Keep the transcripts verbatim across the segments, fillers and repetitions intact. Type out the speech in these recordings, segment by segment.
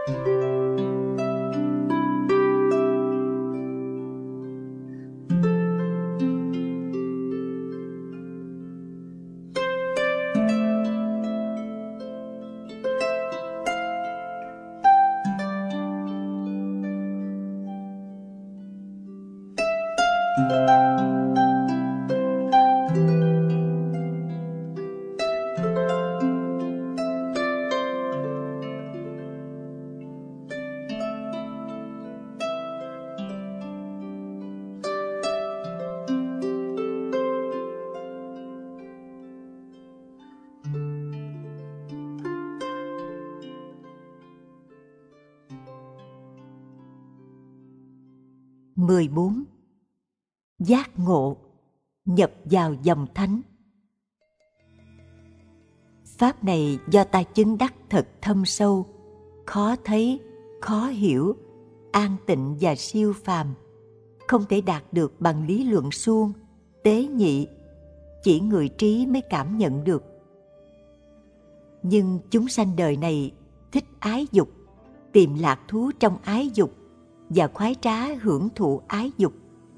mười bốn. Giác ngộ, nhập vào dòng thánh. Pháp này do ta chứng đắc thật thâm sâu, khó thấy, khó hiểu, an tịnh và siêu phàm, không thể đạt được bằng lý luận suông, tế nhị, chỉ người trí mới cảm nhận được. Nhưng chúng sanh đời này thích ái dục, tìm lạc thú trong ái dục và khoái trá hưởng thụ ái dục.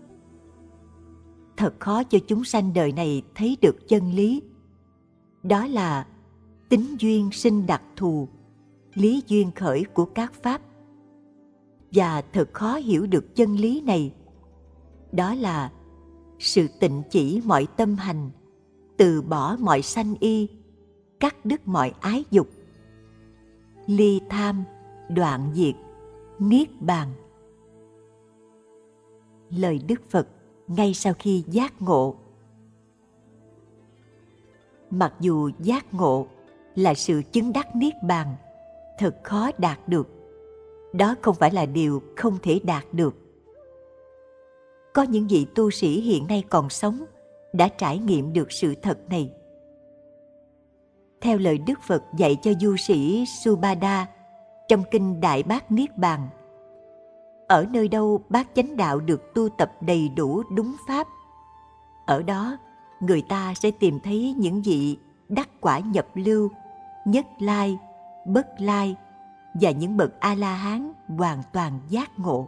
Thật khó cho chúng sanh đời này thấy được chân lý. Đó là tính duyên sinh đặc thù, lý duyên khởi của các pháp. Và thật khó hiểu được chân lý này. Đó là sự tịnh chỉ mọi tâm hành, từ bỏ mọi sanh y, cắt đứt mọi ái dục, ly tham, đoạn diệt, niết bàn. Lời Đức Phật ngay sau khi giác ngộ. Mặc dù giác ngộ là sự chứng đắc niết bàn, thật khó đạt được. Đó không phải là điều không thể đạt được. Có những vị tu sĩ hiện nay còn sống đã trải nghiệm được sự thật này. Theo lời Đức Phật dạy cho du sĩ Subhada trong kinh Đại Bát Niết Bàn, ở nơi đâu bát chánh đạo được tu tập đầy đủ đúng pháp, ở đó người ta sẽ tìm thấy những vị đắc quả nhập lưu, nhất lai, bất lai và những bậc A-la-hán hoàn toàn giác ngộ.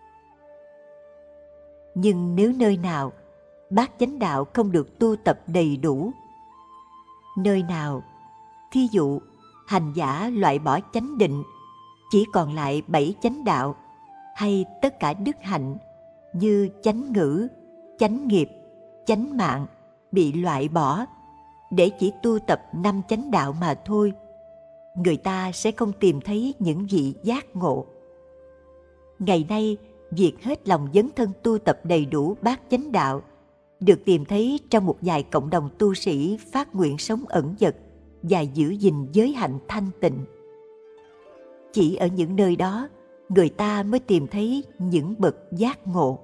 Nhưng nếu nơi nào bát chánh đạo không được tu tập đầy đủ, nơi nào, thí dụ, hành giả loại bỏ chánh định, chỉ còn lại bảy chánh đạo, hay tất cả đức hạnh như chánh ngữ, chánh nghiệp, chánh mạng bị loại bỏ để chỉ tu tập năm chánh đạo mà thôi, người ta sẽ không tìm thấy những vị giác ngộ. Ngày nay, việc hết lòng dấn thân tu tập đầy đủ bát chánh đạo được tìm thấy trong một vài cộng đồng tu sĩ phát nguyện sống ẩn dật và giữ gìn giới hạnh thanh tịnh. Chỉ ở những nơi đó, người ta mới tìm thấy những bậc giác ngộ.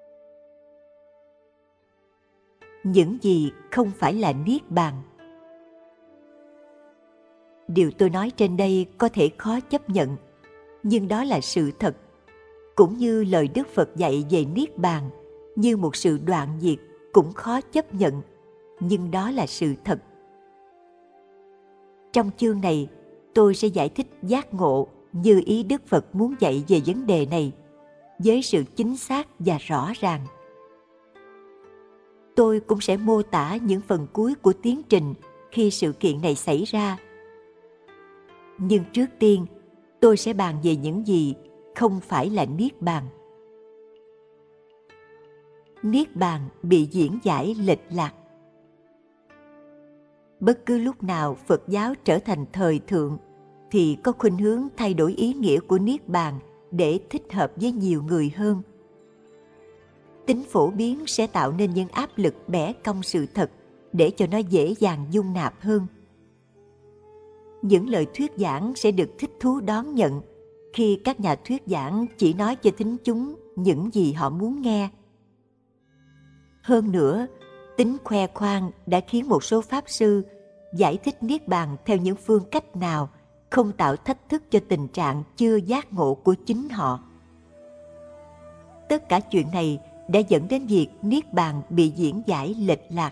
Những gì không phải là niết bàn. Điều tôi nói trên đây có thể khó chấp nhận, nhưng đó là sự thật, cũng như lời Đức Phật dạy về niết bàn như một sự đoạn diệt cũng khó chấp nhận, nhưng đó là sự thật. Trong chương này, tôi sẽ giải thích giác ngộ như ý Đức Phật muốn dạy về vấn đề này, với sự chính xác và rõ ràng. Tôi cũng sẽ mô tả những phần cuối của tiến trình khi sự kiện này xảy ra. Nhưng trước tiên, tôi sẽ bàn về những gì không phải là niết bàn. Niết bàn bị diễn giải lệch lạc. Bất cứ lúc nào Phật giáo trở thành thời thượng thì có khuynh hướng thay đổi ý nghĩa của niết bàn để thích hợp với nhiều người hơn. Tính phổ biến sẽ tạo nên những áp lực bẻ cong sự thật để cho nó dễ dàng dung nạp hơn. Những lời thuyết giảng sẽ được thích thú đón nhận khi các nhà thuyết giảng chỉ nói cho thính chúng những gì họ muốn nghe. Hơn nữa, tính khoe khoang đã khiến một số pháp sư giải thích niết bàn theo những phương cách nào không tạo thách thức cho tình trạng chưa giác ngộ của chính họ. Tất cả chuyện này đã dẫn đến việc niết bàn bị diễn giải lệch lạc.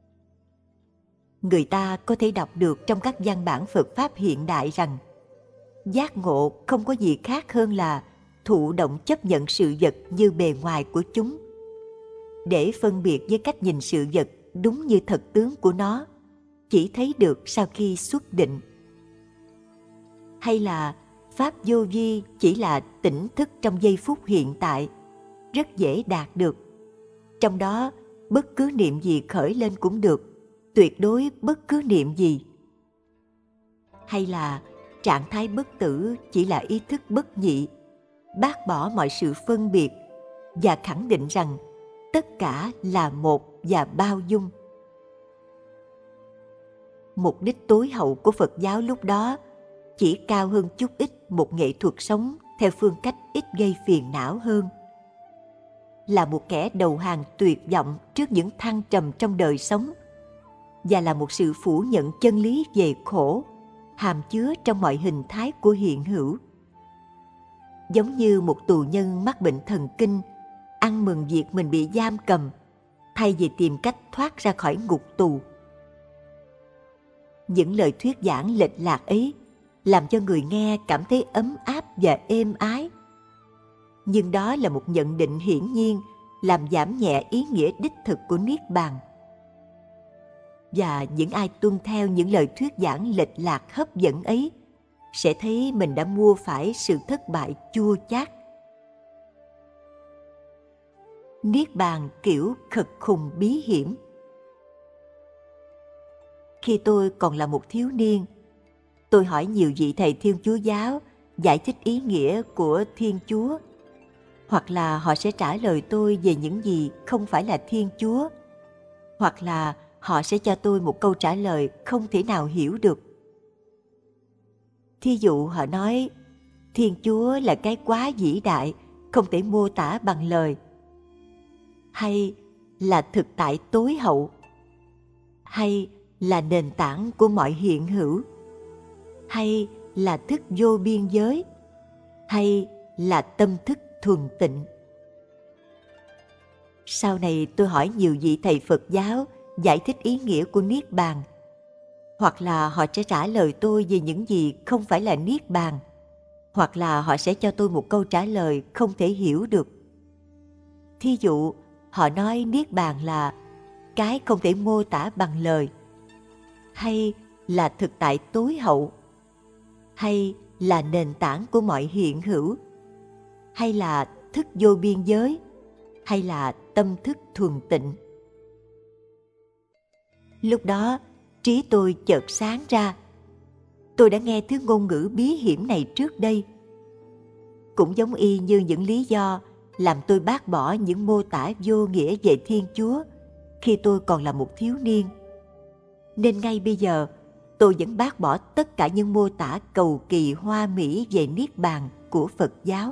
Người ta có thể đọc được trong các văn bản Phật Pháp hiện đại rằng Giác ngộ không có gì khác hơn là thụ động chấp nhận sự vật như bề ngoài của chúng, để phân biệt với cách nhìn sự vật đúng như thật tướng của nó, chỉ thấy được sau khi xuất định. Hay là pháp vô vi chỉ là tỉnh thức trong giây phút hiện tại, rất dễ đạt được. Trong đó bất cứ niệm gì khởi lên cũng được, tuyệt đối bất cứ niệm gì. Hay là trạng thái bất tử chỉ là ý thức bất nhị, bác bỏ mọi sự phân biệt và khẳng định rằng tất cả là một và bao dung. Mục đích tối hậu của Phật giáo lúc đó chỉ cao hơn chút ít một nghệ thuật sống theo phương cách ít gây phiền não hơn. Là một kẻ đầu hàng tuyệt vọng trước những thăng trầm trong đời sống, và là một sự phủ nhận chân lý về khổ, hàm chứa trong mọi hình thái của hiện hữu. Giống như một tù nhân mắc bệnh thần kinh, ăn mừng việc mình bị giam cầm, thay vì tìm cách thoát ra khỏi ngục tù. Những lời thuyết giảng lệch lạc ấy làm cho người nghe cảm thấy ấm áp và êm ái. Nhưng đó là một nhận định hiển nhiên làm giảm nhẹ ý nghĩa đích thực của Niết Bàn. Và những ai tuân theo những lời thuyết giảng lệch lạc hấp dẫn ấy sẽ thấy mình đã mua phải sự thất bại chua chát. Niết Bàn kiểu khật khùng bí hiểm. Khi tôi còn là một thiếu niên, tôi hỏi nhiều vị thầy Thiên Chúa giáo giải thích ý nghĩa của Thiên Chúa, hoặc là họ sẽ trả lời tôi về những gì không phải là Thiên Chúa, hoặc là họ sẽ cho tôi một câu trả lời không thể nào hiểu được. Thí dụ họ nói, Thiên Chúa là cái quá vĩ đại, không thể mô tả bằng lời, hay là thực tại tối hậu, hay là nền tảng của mọi hiện hữu, hay là thức vô biên giới, hay là tâm thức thuần tịnh. Sau này tôi hỏi nhiều vị thầy Phật giáo giải thích ý nghĩa của Niết Bàn, hoặc là họ sẽ trả lời tôi về những gì không phải là Niết Bàn, hoặc là họ sẽ cho tôi một câu trả lời không thể hiểu được. Thí dụ, họ nói Niết Bàn là cái không thể mô tả bằng lời, hay là thực tại tối hậu, hay là nền tảng của mọi hiện hữu, hay là thức vô biên giới, hay là tâm thức thuần tịnh. Lúc đó, trí tôi chợt sáng ra. Tôi đã nghe thứ ngôn ngữ bí hiểm này trước đây. Cũng giống y như những lý do làm tôi bác bỏ những mô tả vô nghĩa về Thiên Chúa khi tôi còn là một thiếu niên. Nên ngay bây giờ, tôi vẫn bác bỏ tất cả những mô tả cầu kỳ hoa mỹ về Niết Bàn của Phật giáo.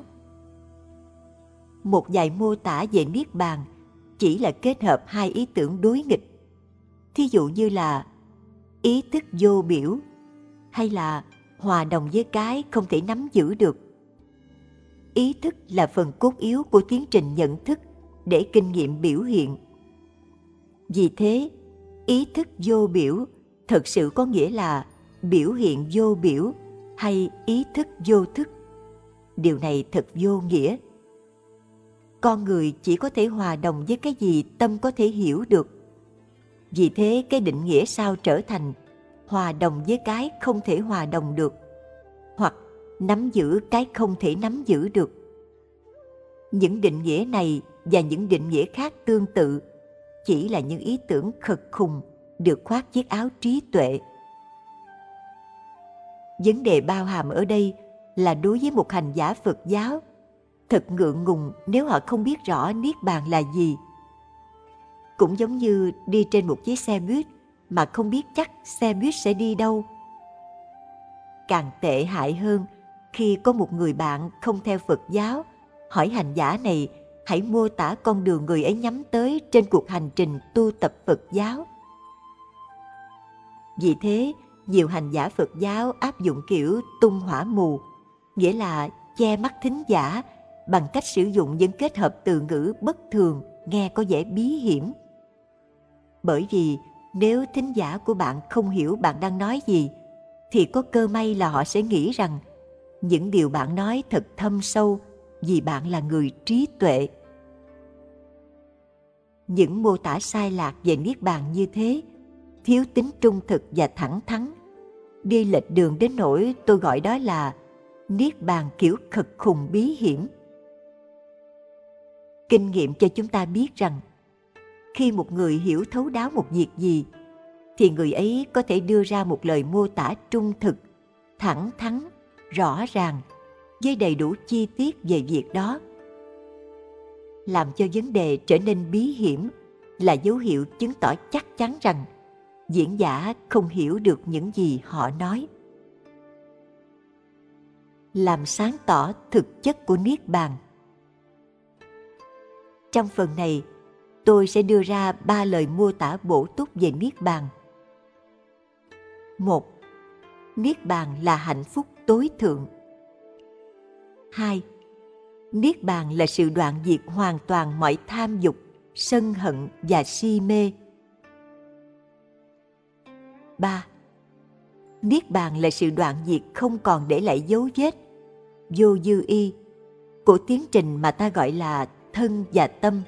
Một vài mô tả về Niết Bàn chỉ là kết hợp hai ý tưởng đối nghịch. Thí dụ như là ý thức vô biểu, hay là hòa đồng với cái không thể nắm giữ được. Ý thức là phần cốt yếu của tiến trình nhận thức để kinh nghiệm biểu hiện. Vì thế, ý thức vô biểu thật sự có nghĩa là biểu hiện vô biểu hay ý thức vô thức. Điều này thật vô nghĩa. Con người chỉ có thể hòa đồng với cái gì tâm có thể hiểu được. Vì thế cái định nghĩa sao trở thành hòa đồng với cái không thể hòa đồng được, hoặc nắm giữ cái không thể nắm giữ được. Những định nghĩa này và những định nghĩa khác tương tự chỉ là những ý tưởng khật khùng được khoác chiếc áo trí tuệ. Vấn đề bao hàm ở đây là đối với một hành giả Phật giáo, thật ngượng ngùng nếu họ không biết rõ Niết Bàn là gì. Cũng giống như đi trên một chiếc xe buýt mà không biết chắc xe buýt sẽ đi đâu. Càng tệ hại hơn khi có một người bạn không theo Phật giáo hỏi hành giả này hãy mô tả con đường người ấy nhắm tới trên cuộc hành trình tu tập Phật giáo. Vì thế, nhiều hành giả Phật giáo áp dụng kiểu tung hỏa mù, nghĩa là che mắt thính giả bằng cách sử dụng những kết hợp từ ngữ bất thường nghe có vẻ bí hiểm. Bởi vì nếu thính giả của bạn không hiểu bạn đang nói gì, thì có cơ may là họ sẽ nghĩ rằng Những điều bạn nói thật thâm sâu vì bạn là người trí tuệ. Những mô tả sai lạc về Niết Bàn như thế, thiếu tính trung thực và thẳng thắn, đi lệch đường đến nỗi tôi gọi đó là Niết Bàn kiểu khật khùng bí hiểm. Kinh nghiệm cho chúng ta biết rằng, khi một người hiểu thấu đáo một việc gì, thì người ấy có thể đưa ra một lời mô tả trung thực, thẳng thắn, rõ ràng, với đầy đủ chi tiết về việc đó. Làm cho vấn đề trở nên bí hiểm là dấu hiệu chứng tỏ chắc chắn rằng diễn giả không hiểu được những gì họ nói. Làm sáng tỏ thực chất của Niết Bàn. Trong phần này, tôi sẽ đưa ra ba lời mô tả bổ túc về Niết Bàn. Một, Niết Bàn là hạnh phúc tối thượng. Hai, Niết Bàn là sự đoạn diệt hoàn toàn mọi tham dục, sân hận và si mê. Ba, Niết Bàn là sự đoạn diệt không còn để lại dấu vết, vô dư y, của tiến trình mà ta gọi là thân và tâm.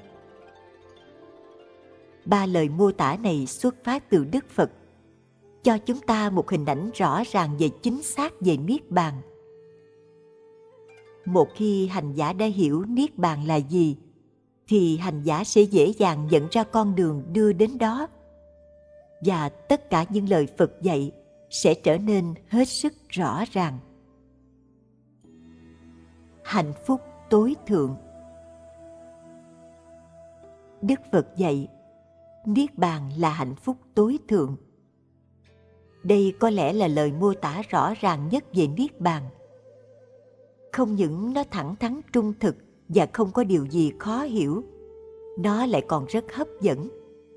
Ba lời mô tả này xuất phát từ Đức Phật, cho chúng ta một hình ảnh rõ ràng về chính xác về Niết Bàn. Một khi hành giả đã hiểu Niết Bàn là gì, thì hành giả sẽ dễ dàng nhận ra con đường đưa đến đó. Và tất cả những lời Phật dạy sẽ trở nên hết sức rõ ràng. Hạnh phúc tối thượng. Đức Phật dạy, Niết Bàn là hạnh phúc tối thượng. Đây có lẽ là lời mô tả rõ ràng nhất về Niết Bàn. Không những nó thẳng thắn trung thực và không có điều gì khó hiểu, nó lại còn rất hấp dẫn.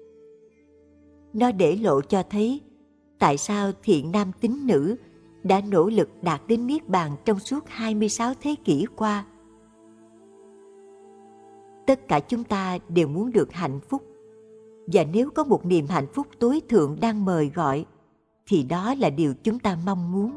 Nó để lộ cho thấy tại sao thiện nam tín nữ đã nỗ lực đạt đến Niết Bàn trong suốt hai mươi sáu thế kỷ qua. Tất cả chúng ta đều muốn được hạnh phúc, và nếu có một niềm hạnh phúc tối thượng đang mời gọi, thì đó là điều chúng ta mong muốn.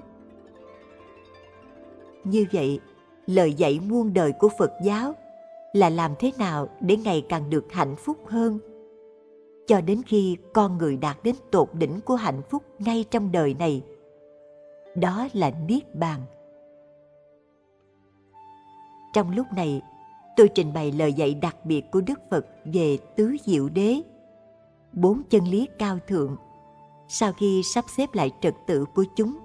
Như vậy, lời dạy muôn đời của Phật giáo là làm thế nào để ngày càng được hạnh phúc hơn, cho đến khi con người đạt đến tột đỉnh của hạnh phúc ngay trong đời này. Đó là Niết Bàn. Trong lúc này, tôi trình bày lời dạy đặc biệt của Đức Phật về tứ diệu đế, bốn chân lý cao thượng, sau khi sắp xếp lại trật tự của chúng.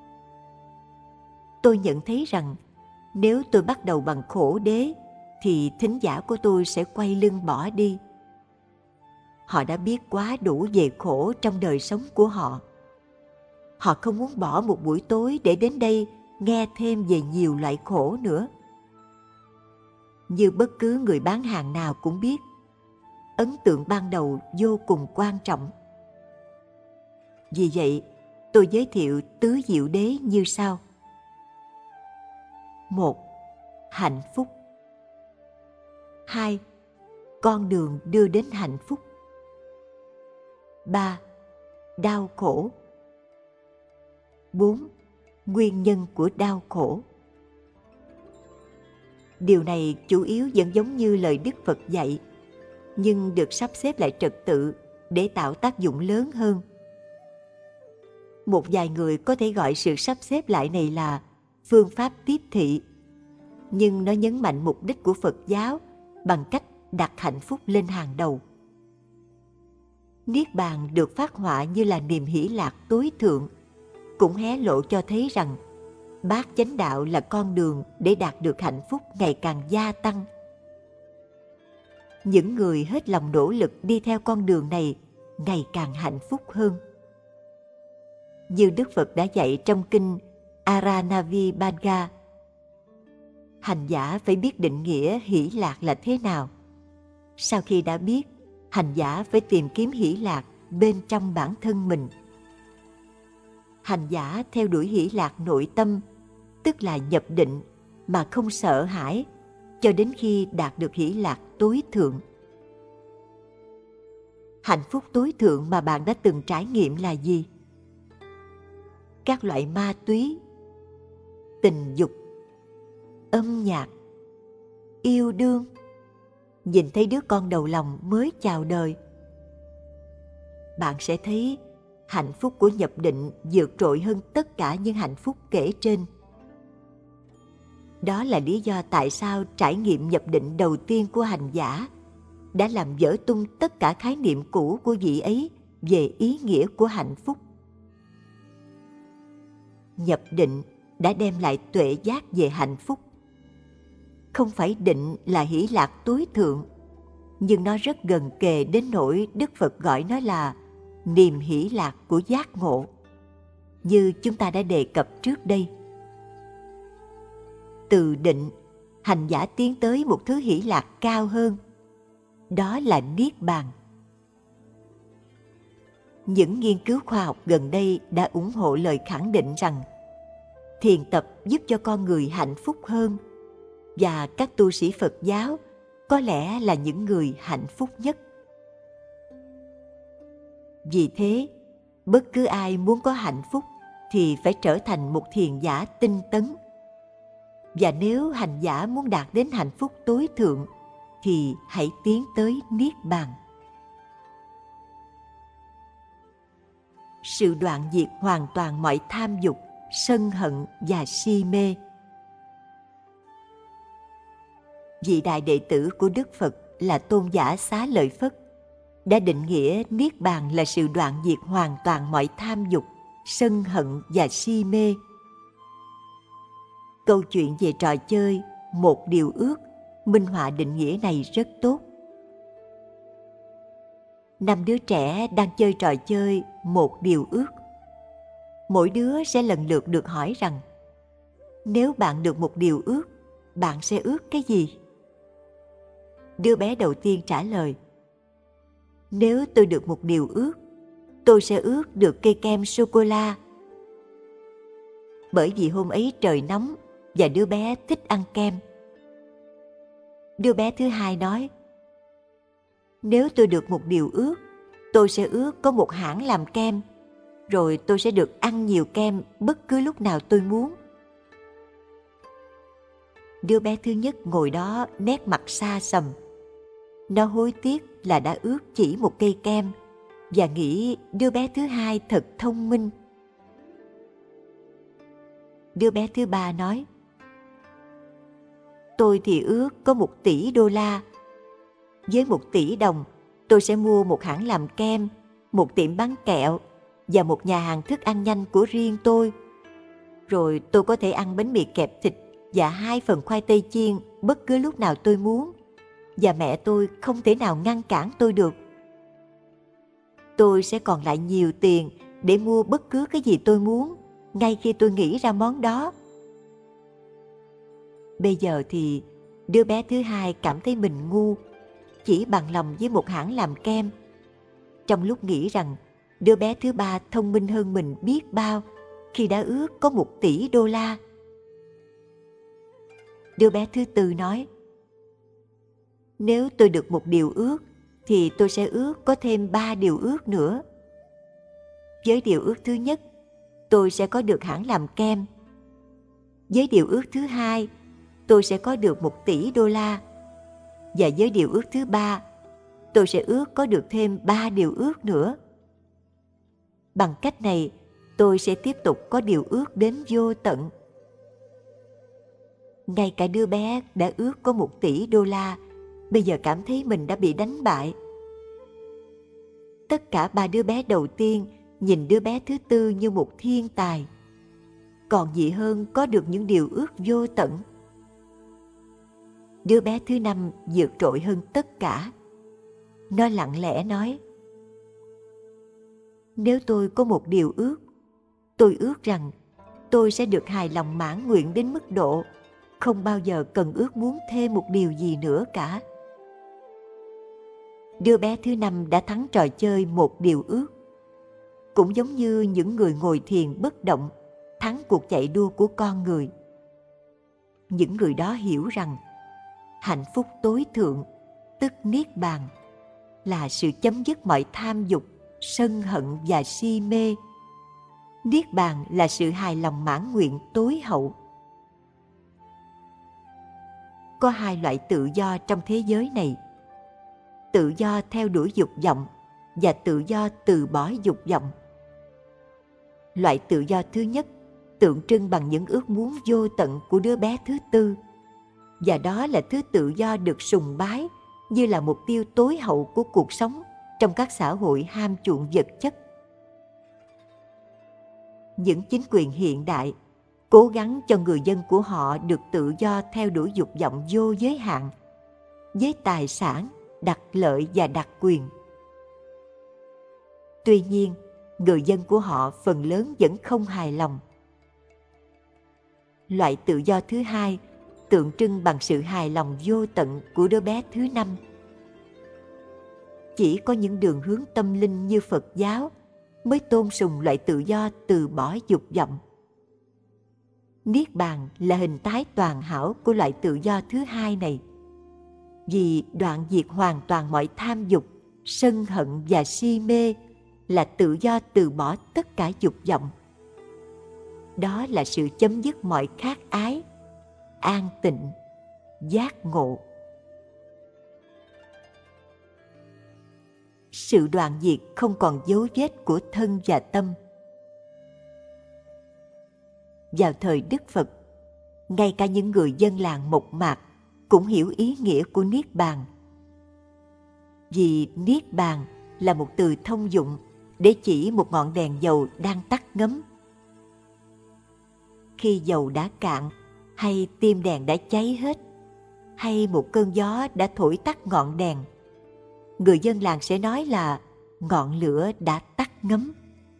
Tôi nhận thấy rằng nếu tôi bắt đầu bằng khổ đế, thì thính giả của tôi sẽ quay lưng bỏ đi. Họ đã biết quá đủ về khổ trong đời sống của họ. Họ không muốn bỏ một buổi tối để đến đây nghe thêm về nhiều loại khổ nữa. Như bất cứ người bán hàng nào cũng biết, ấn tượng ban đầu vô cùng quan trọng. Vì vậy, tôi giới thiệu tứ diệu đế như sau. Một, hạnh phúc. Hai, con đường đưa đến hạnh phúc. Ba, đau khổ. Bốn, nguyên nhân của đau khổ. Điều này chủ yếu vẫn giống như lời Đức Phật dạy, nhưng được sắp xếp lại trật tự để tạo tác dụng lớn hơn. Một vài người có thể gọi sự sắp xếp lại này là phương pháp tiếp thị, nhưng nó nhấn mạnh mục đích của Phật giáo bằng cách đặt hạnh phúc lên hàng đầu. Niết Bàn được phác họa như là niềm hỷ lạc tối thượng, cũng hé lộ cho thấy rằng bát chánh đạo là con đường để đạt được hạnh phúc ngày càng gia tăng. Những người hết lòng nỗ lực đi theo con đường này ngày càng hạnh phúc hơn. Như Đức Phật đã dạy trong kinh Aranavibhagga, hành giả phải biết định nghĩa hỷ lạc là thế nào. Sau khi đã biết, hành giả phải tìm kiếm hỷ lạc bên trong bản thân mình. Hành giả theo đuổi hỷ lạc nội tâm, tức là nhập định mà không sợ hãi, cho đến khi đạt được hỷ lạc tối thượng. Hạnh phúc tối thượng mà bạn đã từng trải nghiệm là gì? Các loại ma túy, tình dục, âm nhạc, yêu đương, nhìn thấy đứa con đầu lòng mới chào đời, bạn sẽ thấy hạnh phúc của nhập định vượt trội hơn tất cả những hạnh phúc kể trên. Đó là lý do tại sao trải nghiệm nhập định đầu tiên của hành giả đã làm vỡ tung tất cả khái niệm cũ của vị ấy về ý nghĩa của hạnh phúc. Nhập định đã đem lại tuệ giác về hạnh phúc. Không phải định là hỷ lạc tối thượng, nhưng nó rất gần kề đến nỗi Đức Phật gọi nó là niềm hỷ lạc của giác ngộ, như chúng ta đã đề cập trước đây. Từ định, hành giả tiến tới một thứ hỷ lạc cao hơn, đó là Niết Bàn. Những nghiên cứu khoa học gần đây đã ủng hộ lời khẳng định rằng thiền tập giúp cho con người hạnh phúc hơn, và các tu sĩ Phật giáo có lẽ là những người hạnh phúc nhất. Vì thế, bất cứ ai muốn có hạnh phúc thì phải trở thành một thiền giả tinh tấn. Và nếu hành giả muốn đạt đến hạnh phúc tối thượng thì hãy tiến tới Niết Bàn. Sự đoạn diệt hoàn toàn mọi tham dục, sân hận và si mê. Vị đại đệ tử của Đức Phật là Tôn giả Xá Lợi Phất đã định nghĩa Niết Bàn là sự đoạn diệt hoàn toàn mọi tham dục, sân hận và si mê. Câu chuyện về trò chơi Một Điều Ước minh họa định nghĩa này rất tốt. Năm đứa trẻ đang chơi trò chơi Một Điều Ước. Mỗi đứa sẽ lần lượt được hỏi rằng nếu bạn được một điều ước, bạn sẽ ước cái gì? Đứa bé đầu tiên trả lời: nếu tôi được một điều ước, tôi sẽ ước được cây kem sô-cô-la. Bởi vì hôm ấy trời nóng và đứa bé thích ăn kem. Đứa bé thứ hai nói: nếu tôi được một điều ước, tôi sẽ ước có một hãng làm kem, rồi tôi sẽ được ăn nhiều kem bất cứ lúc nào tôi muốn. Đứa bé thứ nhất ngồi đó nét mặt xa sầm. Nó hối tiếc là đã ước chỉ một cây kem và nghĩ đứa bé thứ hai thật thông minh. Đứa bé thứ ba nói: tôi thì ước có một tỷ đô la. Với một tỷ đồng, tôi sẽ mua một hãng làm kem, một tiệm bán kẹo và một nhà hàng thức ăn nhanh của riêng tôi. Rồi tôi có thể ăn bánh mì kẹp thịt và hai phần khoai tây chiên bất cứ lúc nào tôi muốn, và mẹ tôi không thể nào ngăn cản tôi được. Tôi sẽ còn lại nhiều tiền để mua bất cứ cái gì tôi muốn, ngay khi tôi nghĩ ra món đó. Bây giờ thì đứa bé thứ hai cảm thấy mình ngu, chỉ bằng lòng với một hãng làm kem, trong lúc nghĩ rằng đứa bé thứ ba thông minh hơn mình biết bao khi đã ước có một tỷ đô la. Đứa bé thứ tư nói: nếu tôi được một điều ước, thì tôi sẽ ước có thêm ba điều ước nữa. Với điều ước thứ nhất, tôi sẽ có được hãng làm kem. Với điều ước thứ hai, tôi sẽ có được một tỷ đô la. Và với điều ước thứ ba, tôi sẽ ước có được thêm ba điều ước nữa. Bằng cách này, tôi sẽ tiếp tục có điều ước đến vô tận. Ngay cả đứa bé đã ước có một tỷ đô la, bây giờ cảm thấy mình đã bị đánh bại. Tất cả ba đứa bé đầu tiên nhìn đứa bé thứ tư như một thiên tài. Còn gì hơn có được những điều ước vô tận. Đứa bé thứ năm vượt trội hơn tất cả. Nó lặng lẽ nói: nếu tôi có một điều ước, tôi ước rằng tôi sẽ được hài lòng mãn nguyện đến mức độ không bao giờ cần ước muốn thêm một điều gì nữa cả. Đứa bé thứ năm đã thắng trò chơi một điều ước. Cũng giống như những người ngồi thiền bất động thắng cuộc chạy đua của con người. Những người đó hiểu rằng hạnh phúc tối thượng, tức Niết Bàn, là sự chấm dứt mọi tham dục, sân hận và si mê. Niết Bàn là sự hài lòng mãn nguyện tối hậu, có hai loại tự do trong thế giới này: tự do theo đuổi dục vọng và tự do từ bỏ dục vọng. Loại tự do thứ nhất tượng trưng bằng những ước muốn vô tận của đứa bé thứ tư, và đó là thứ tự do được sùng bái như là mục tiêu tối hậu của cuộc sống trong các xã hội ham chuộng vật chất. Những chính quyền hiện đại cố gắng cho người dân của họ được tự do theo đuổi dục vọng vô giới hạn, với tài sản, đặc lợi và đặc quyền. Tuy nhiên, người dân của họ phần lớn vẫn không hài lòng. Loại tự do thứ hai tượng trưng bằng sự hài lòng vô tận của đứa bé thứ năm. Chỉ có những đường hướng tâm linh như Phật giáo mới tôn sùng loại tự do từ bỏ dục vọng. Niết bàn là hình thái toàn hảo của loại tự do thứ hai này, vì đoạn diệt hoàn toàn mọi tham dục, sân hận và si mê là tự do từ bỏ tất cả dục vọng. Đó là sự chấm dứt mọi khát ái, an tịnh, giác ngộ. Sự đoạn diệt không còn dấu vết của thân và tâm. Vào thời Đức Phật, ngay cả những người dân làng Mộc Mạc cũng hiểu ý nghĩa của Niết Bàn. Vì Niết Bàn là một từ thông dụng để chỉ một ngọn đèn dầu đang tắt ngấm. Khi dầu đã cạn, hay tim đèn đã cháy hết, hay một cơn gió đã thổi tắt ngọn đèn, người dân làng sẽ nói là ngọn lửa đã tắt ngấm.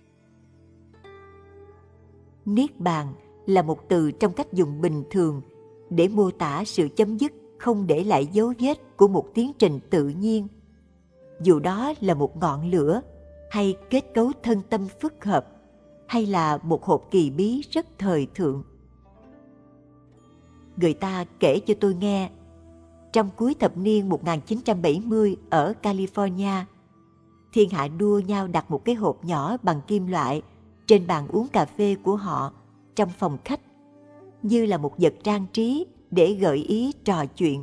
Niết bàn là một từ trong cách dùng bình thường để mô tả sự chấm dứt không để lại dấu vết của một tiến trình tự nhiên, dù đó là một ngọn lửa, hay kết cấu thân tâm phức hợp, hay là một hộp kỳ bí rất thời thượng. Người ta kể cho tôi nghe, trong cuối thập niên một nghìn chín trăm bảy mươi ở California, thiên hạ đua nhau đặt một cái hộp nhỏ bằng kim loại trên bàn uống cà phê của họ trong phòng khách, như là một vật trang trí để gợi ý trò chuyện.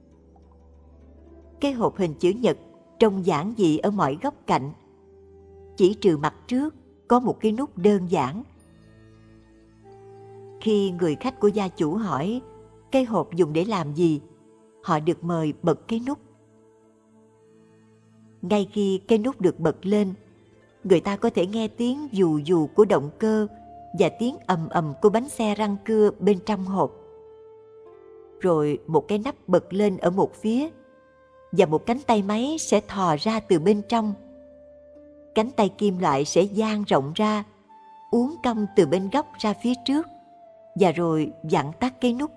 Cái hộp hình chữ nhật trông giản dị ở mọi góc cạnh, chỉ trừ mặt trước có một cái nút đơn giản. Khi người khách của gia chủ hỏi cái hộp dùng để làm gì, họ được mời bật cái nút. Ngay khi cái nút được bật lên, người ta có thể nghe tiếng dù dù của động cơ và tiếng ầm ầm của bánh xe răng cưa bên trong hộp. Rồi một cái nắp bật lên ở một phía, và một cánh tay máy sẽ thò ra từ bên trong. Cánh tay kim loại sẽ dang rộng ra, uốn cong từ bên góc ra phía trước, và rồi vặn tắt cái nút.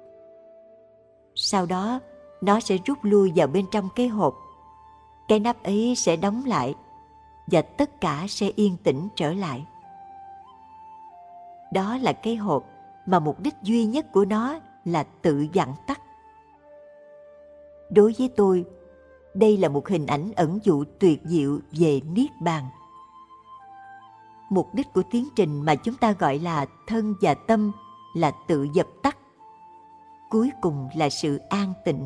Sau đó, nó sẽ rút lui vào bên trong cái hộp. Cái nắp ấy sẽ đóng lại, và tất cả sẽ yên tĩnh trở lại. Đó là cái hộp mà mục đích duy nhất của nó là tự vặn tắt. Đối với tôi, đây là một hình ảnh ẩn dụ tuyệt diệu về Niết Bàn. Mục đích của tiến trình mà chúng ta gọi là thân và tâm là tự dập tắt. Cuối cùng là sự an tịnh.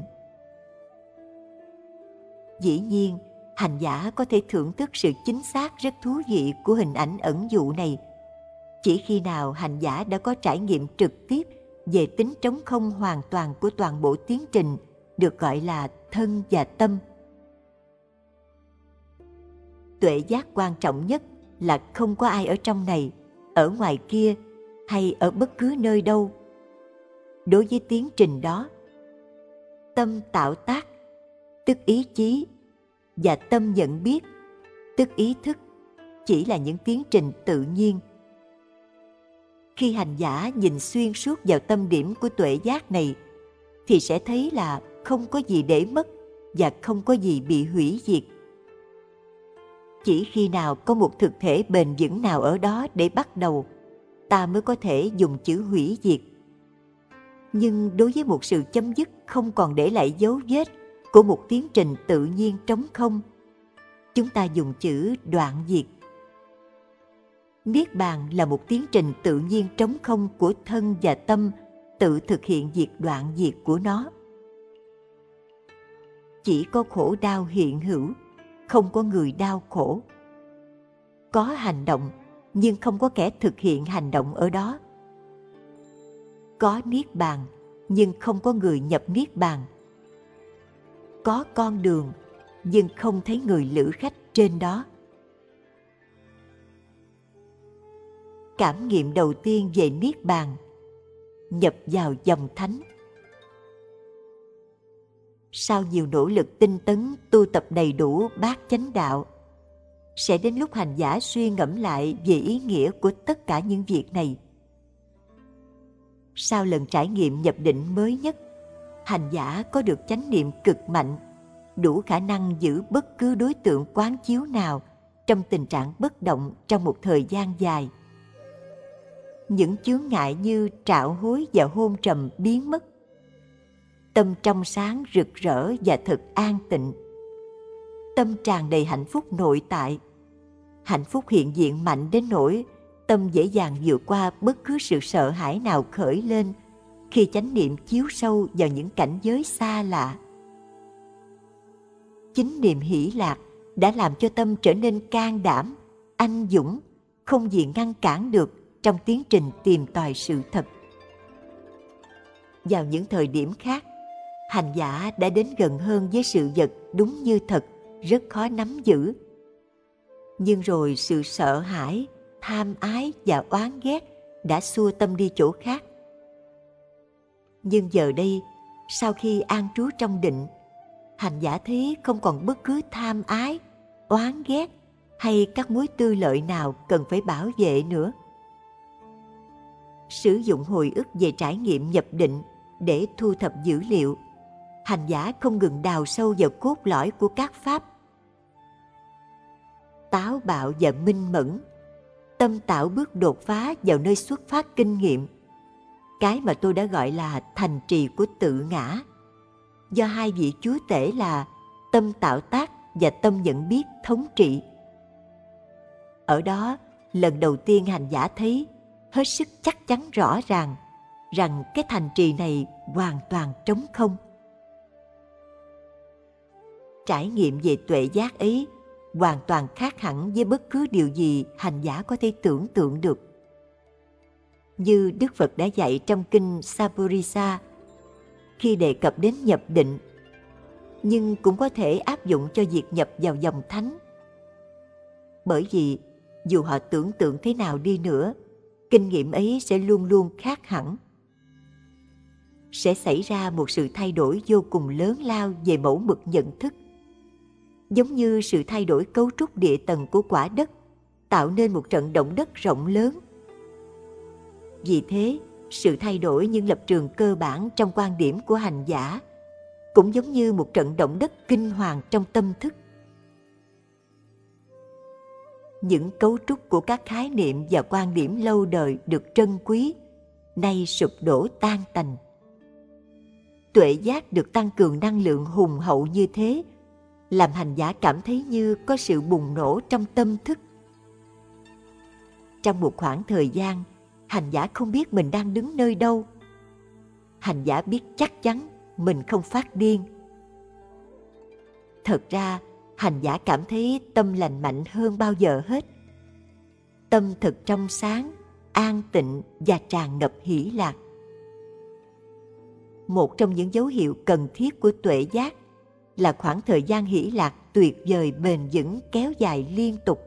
Dĩ nhiên, hành giả có thể thưởng thức sự chính xác rất thú vị của hình ảnh ẩn dụ này chỉ khi nào hành giả đã có trải nghiệm trực tiếp về tính trống không hoàn toàn của toàn bộ tiến trình được gọi là thân và tâm. Tuệ giác quan trọng nhất là không có ai ở trong này, ở ngoài kia hay ở bất cứ nơi đâu. Đối với tiến trình đó, tâm tạo tác, tức ý chí, và tâm nhận biết, tức ý thức, chỉ là những tiến trình tự nhiên. Khi hành giả nhìn xuyên suốt vào tâm điểm của tuệ giác này, thì sẽ thấy là không có gì để mất và không có gì bị hủy diệt. Chỉ khi nào có một thực thể bền vững nào ở đó để bắt đầu, ta mới có thể dùng chữ hủy diệt. Nhưng đối với một sự chấm dứt không còn để lại dấu vết của một tiến trình tự nhiên trống không, chúng ta dùng chữ đoạn diệt. Niết bàn là một tiến trình tự nhiên trống không của thân và tâm tự thực hiện việc đoạn diệt của nó. chỉ có khổ đau hiện hữu, không có người đau khổ. Có hành động, nhưng không có kẻ thực hiện hành động ở đó. Có niết bàn, nhưng không có người nhập niết bàn. Có con đường, nhưng không thấy người lữ khách trên đó. Cảm nghiệm đầu tiên về niết bàn: nhập vào dòng thánh. Sau nhiều nỗ lực tinh tấn tu tập đầy đủ bát chánh đạo, sẽ đến lúc hành giả suy ngẫm lại về ý nghĩa của tất cả những việc này. Sau lần trải nghiệm nhập định mới nhất, hành giả có được chánh niệm cực mạnh, đủ khả năng giữ bất cứ đối tượng quán chiếu nào trong tình trạng bất động trong một thời gian dài. Những chướng ngại như trạo hối và hôn trầm biến mất. Tâm trong sáng rực rỡ và thật an tịnh. Tâm tràn đầy hạnh phúc nội tại. Hạnh phúc hiện diện mạnh đến nỗi tâm dễ dàng vượt qua bất cứ sự sợ hãi nào khởi lên khi chánh niệm chiếu sâu vào những cảnh giới xa lạ. Chính niềm hỷ lạc đã làm cho tâm trở nên can đảm, anh dũng, không gì ngăn cản được trong tiến trình tìm tòi sự thật. Vào những thời điểm khác, hành giả đã đến gần hơn với sự vật đúng như thật, rất khó nắm giữ. Nhưng rồi sự sợ hãi, tham ái và oán ghét đã xua tâm đi chỗ khác. Nhưng giờ đây, sau khi an trú trong định, hành giả thấy không còn bất cứ tham ái, oán ghét hay các mối tư lợi nào cần phải bảo vệ nữa. Sử dụng hồi ức về trải nghiệm nhập định để thu thập dữ liệu, hành giả không ngừng đào sâu vào cốt lõi của các pháp. Táo bạo và minh mẫn, tâm tạo bước đột phá vào nơi xuất phát kinh nghiệm, cái mà tôi đã gọi là thành trì của tự ngã, do hai vị chúa tể là tâm tạo tác và tâm nhận biết thống trị. Ở đó, lần đầu tiên hành giả thấy hết sức chắc chắn rõ ràng rằng cái thành trì này hoàn toàn trống không. Trải nghiệm về tuệ giác ấy hoàn toàn khác hẳn với bất cứ điều gì hành giả có thể tưởng tượng được. Như Đức Phật đã dạy trong kinh Sapurisa khi đề cập đến nhập định, nhưng cũng có thể áp dụng cho việc nhập vào dòng thánh. Bởi vì dù họ tưởng tượng thế nào đi nữa, kinh nghiệm ấy sẽ luôn luôn khác hẳn. Sẽ xảy ra một sự thay đổi vô cùng lớn lao về mẫu mực nhận thức. Giống như sự thay đổi cấu trúc địa tầng của quả đất, tạo nên một trận động đất rộng lớn. Vì thế, sự thay đổi những lập trường cơ bản trong quan điểm của hành giả cũng giống như một trận động đất kinh hoàng trong tâm thức. Những cấu trúc của các khái niệm và quan điểm lâu đời được trân quý, nay sụp đổ tan tành. Tuệ giác được tăng cường năng lượng hùng hậu như thế, làm hành giả cảm thấy như có sự bùng nổ trong tâm thức. Trong một khoảng thời gian, hành giả không biết mình đang đứng nơi đâu. Hành giả biết chắc chắn mình không phát điên. Thật ra, hành giả cảm thấy tâm lành mạnh hơn bao giờ hết. Tâm thật trong sáng, an tịnh và tràn ngập hỷ lạc. Một trong những dấu hiệu cần thiết của tuệ giác là khoảng thời gian hỷ lạc tuyệt vời bền vững kéo dài liên tục.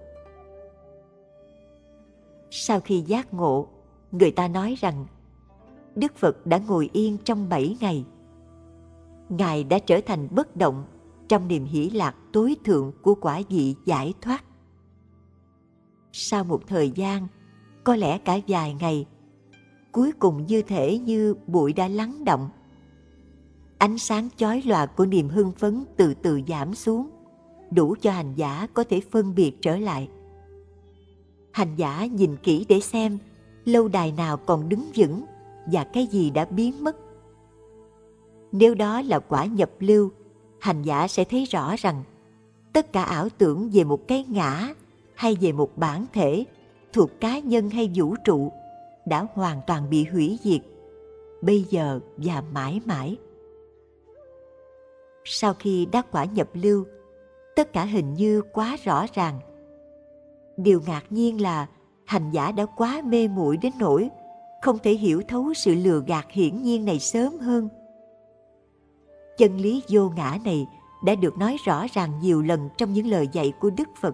Sau khi giác ngộ, người ta nói rằng Đức Phật đã ngồi yên trong bảy ngày. Ngài đã trở thành bất động trong niềm hỷ lạc tối thượng của quả vị giải thoát. Sau một thời gian, có lẽ cả vài ngày, cuối cùng như thể như bụi đã lắng động. Ánh sáng chói lòa của niềm hưng phấn từ từ giảm xuống, đủ cho hành giả có thể phân biệt trở lại. Hành giả nhìn kỹ để xem lâu đài nào còn đứng vững và cái gì đã biến mất. Nếu đó là quả nhập lưu, hành giả sẽ thấy rõ rằng tất cả ảo tưởng về một cái ngã hay về một bản thể thuộc cá nhân hay vũ trụ đã hoàn toàn bị hủy diệt, bây giờ và mãi mãi. Sau khi đắc quả nhập lưu, tất cả hình như quá rõ ràng. Điều ngạc nhiên là hành giả đã quá mê muội đến nỗi không thể hiểu thấu sự lừa gạt hiển nhiên này sớm hơn. Chân lý vô ngã này đã được nói rõ ràng nhiều lần trong những lời dạy của Đức Phật.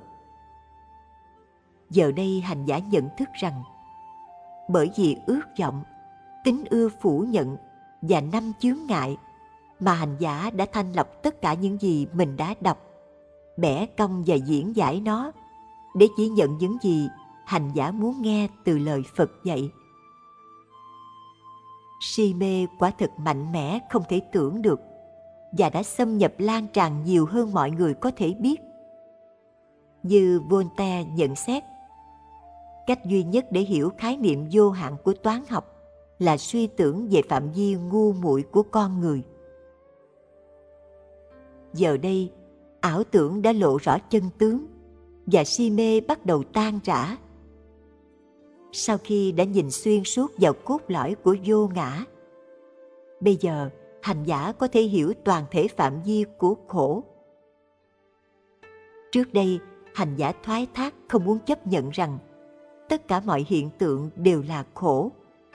Giờ đây hành giả nhận thức rằng, bởi vì ước vọng, tính ưa phủ nhận và năm chướng ngại mà hành giả đã thanh lọc tất cả những gì mình đã đọc, bẻ cong và diễn giải nó để chỉ nhận những gì hành giả muốn nghe từ lời Phật dạy. Si mê quả thực mạnh mẽ không thể tưởng được và đã xâm nhập lan tràn nhiều hơn mọi người có thể biết. Như Voltaire nhận xét, cách duy nhất để hiểu khái niệm vô hạn của toán học là suy tưởng về phạm vi ngu muội của con người. Giờ đây, ảo tưởng đã lộ rõ chân tướng và si mê bắt đầu tan rã. Sau khi đã nhìn xuyên suốt vào cốt lõi của vô ngã, bây giờ hành giả có thể hiểu toàn thể phạm vi của khổ. Trước đây, hành giả thoái thác không muốn chấp nhận rằng tất cả mọi hiện tượng đều là khổ.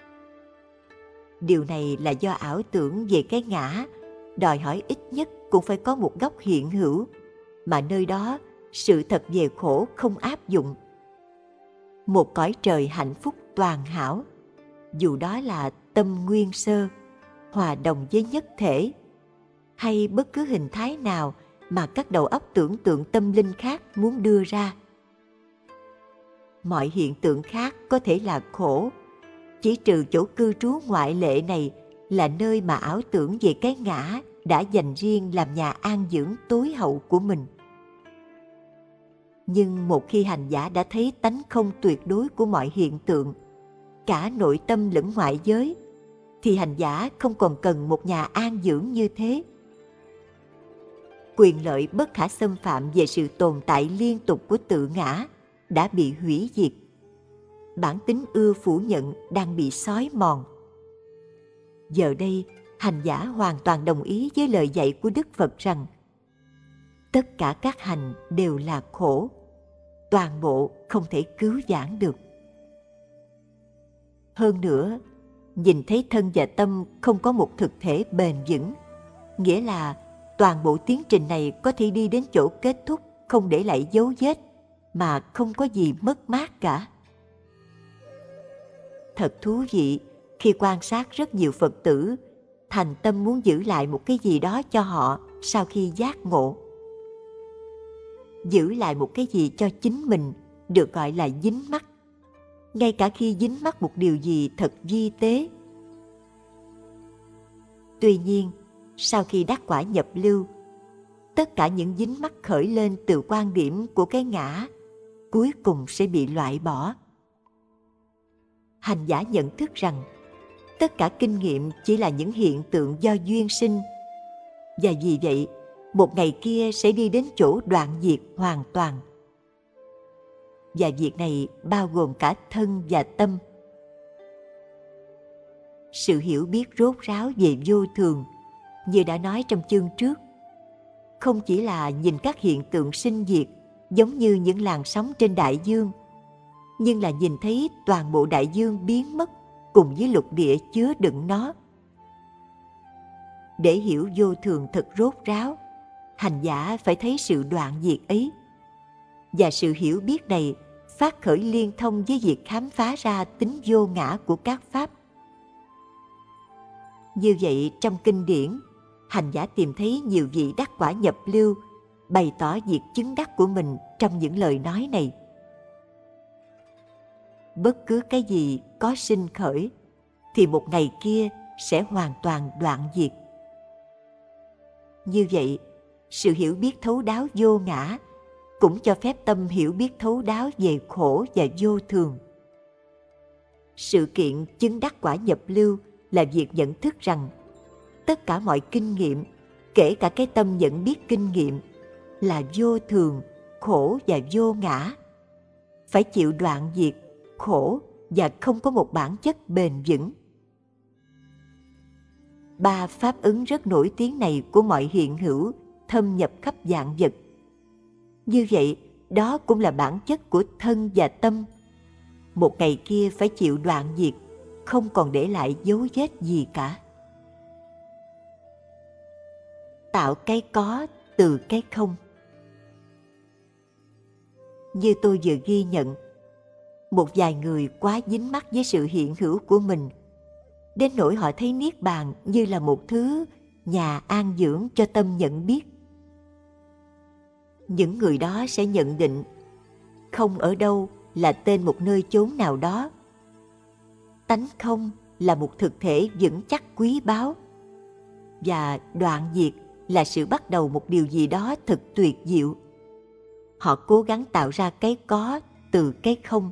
Điều này là do ảo tưởng về cái ngã đòi hỏi ít nhất cũng phải có một góc hiện hữu mà nơi đó sự thật về khổ không áp dụng. Một cõi trời hạnh phúc toàn hảo, dù đó là tâm nguyên sơ, hòa đồng với nhất thể, hay bất cứ hình thái nào mà các đầu óc tưởng tượng tâm linh khác muốn đưa ra. Mọi hiện tượng khác có thể là khổ, chỉ trừ chỗ cư trú ngoại lệ này là nơi mà ảo tưởng về cái ngã đã dành riêng làm nhà an dưỡng tối hậu của mình. Nhưng một khi hành giả đã thấy tánh không tuyệt đối của mọi hiện tượng, cả nội tâm lẫn ngoại giới, thì hành giả không còn cần một nhà an dưỡng như thế. Quyền lợi bất khả xâm phạm về sự tồn tại liên tục của tự ngã đã bị hủy diệt. Bản tính ưa phủ nhận đang bị xói mòn. Giờ đây, hành giả hoàn toàn đồng ý với lời dạy của Đức Phật rằng tất cả các hành đều là khổ, toàn bộ không thể cứu vãn được. Hơn nữa, nhìn thấy thân và tâm không có một thực thể bền vững, nghĩa là toàn bộ tiến trình này có thể đi đến chỗ kết thúc không để lại dấu vết, mà không có gì mất mát cả. Thật thú vị khi quan sát rất nhiều Phật tử thành tâm muốn giữ lại một cái gì đó cho họ sau khi giác ngộ. Giữ lại một cái gì cho chính mình được gọi là dính mắc, ngay cả khi dính mắc một điều gì thật vi tế. Tuy nhiên, sau khi đắc quả nhập lưu, tất cả những dính mắc khởi lên từ quan điểm của cái ngã cuối cùng sẽ bị loại bỏ. Hành giả nhận thức rằng tất cả kinh nghiệm chỉ là những hiện tượng do duyên sinh, và vì vậy một ngày kia sẽ đi đến chỗ đoạn diệt hoàn toàn. Và việc này bao gồm cả thân và tâm. Sự hiểu biết rốt ráo về vô thường, như đã nói trong chương trước, không chỉ là nhìn các hiện tượng sinh diệt giống như những làn sóng trên đại dương, nhưng là nhìn thấy toàn bộ đại dương biến mất cùng với lục địa chứa đựng nó. Để hiểu vô thường thật rốt ráo, hành giả phải thấy sự đoạn diệt ấy. Và sự hiểu biết này phát khởi liên thông với việc khám phá ra tính vô ngã của các pháp. Như vậy, trong kinh điển, hành giả tìm thấy nhiều vị đắc quả nhập lưu bày tỏ việc chứng đắc của mình trong những lời nói này. Bất cứ cái gì có sinh khởi thì một ngày kia sẽ hoàn toàn đoạn diệt. Như vậy, sự hiểu biết thấu đáo vô ngã cũng cho phép tâm hiểu biết thấu đáo về khổ và vô thường. Sự kiện chứng đắc quả nhập lưu là việc nhận thức rằng tất cả mọi kinh nghiệm, kể cả cái tâm nhận biết kinh nghiệm, là vô thường, khổ và vô ngã, phải chịu đoạn diệt, khổ và không có một bản chất bền vững. ba pháp ứng rất nổi tiếng này của mọi hiện hữu thâm nhập khắp vạn vật. Như vậy, đó cũng là bản chất của thân và tâm. Một ngày kia phải chịu đoạn diệt, không còn để lại dấu vết gì cả. Tạo cái có từ cái không. Như tôi vừa ghi nhận, một vài người quá dính mắc với sự hiện hữu của mình, đến nỗi họ thấy niết bàn như là một thứ nhà an dưỡng cho tâm nhận biết. Những người đó sẽ nhận định không ở đâu là tên một nơi chốn nào đó. Tánh không là một thực thể vững chắc quý báu, và đoạn diệt là sự bắt đầu một điều gì đó thật tuyệt diệu. Họ cố gắng tạo ra cái có từ cái không.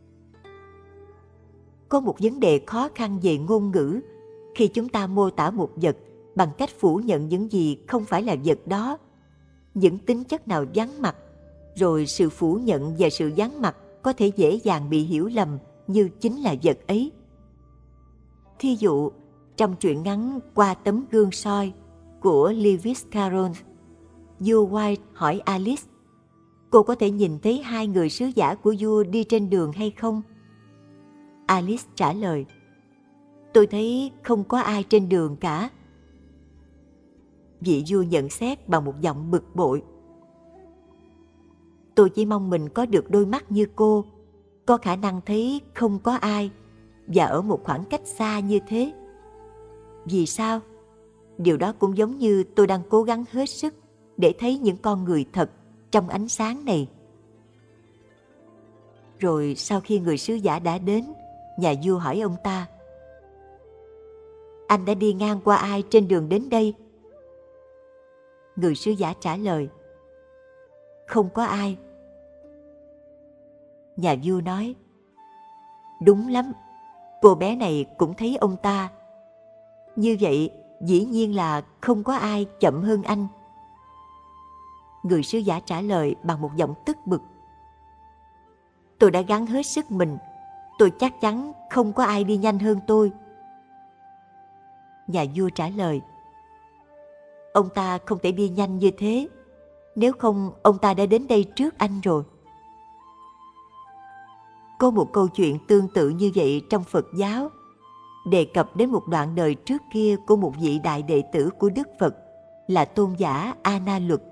Có một vấn đề khó khăn về ngôn ngữ khi chúng ta mô tả một vật bằng cách phủ nhận những gì không phải là vật đó, những tính chất nào vắng mặt, rồi sự phủ nhận và sự vắng mặt có thể dễ dàng bị hiểu lầm như chính là vật ấy. Thí dụ, trong truyện ngắn Qua tấm gương soi của Lewis Carroll, vua White hỏi Alice, cô có thể nhìn thấy hai người sứ giả của vua đi trên đường hay không? Alice trả lời, tôi thấy không có ai trên đường cả. Vị vua nhận xét bằng một giọng bực bội, tôi chỉ mong mình có được đôi mắt như cô, có khả năng thấy không có ai, và ở một khoảng cách xa như thế. Vì sao? Điều đó cũng giống như tôi đang cố gắng hết sức để thấy những con người thật trong ánh sáng này. Rồi sau khi người sứ giả đã đến, nhà vua hỏi ông ta, anh đã đi ngang qua ai trên đường đến đây? Người sứ giả trả lời, không có ai. Nhà vua nói, đúng lắm, cô bé này cũng thấy ông ta. Như vậy, dĩ nhiên là không có ai chậm hơn anh. Người sứ giả trả lời bằng một giọng tức bực, tôi đã gắng hết sức mình, tôi chắc chắn không có ai đi nhanh hơn tôi. Nhà vua trả lời, ông ta không thể đi nhanh như thế, nếu không ông ta đã đến đây trước anh rồi. Có một câu chuyện tương tự như vậy trong Phật giáo, đề cập đến một đoạn đời trước kia của một vị đại đệ tử của Đức Phật là tôn giả A Na Luật.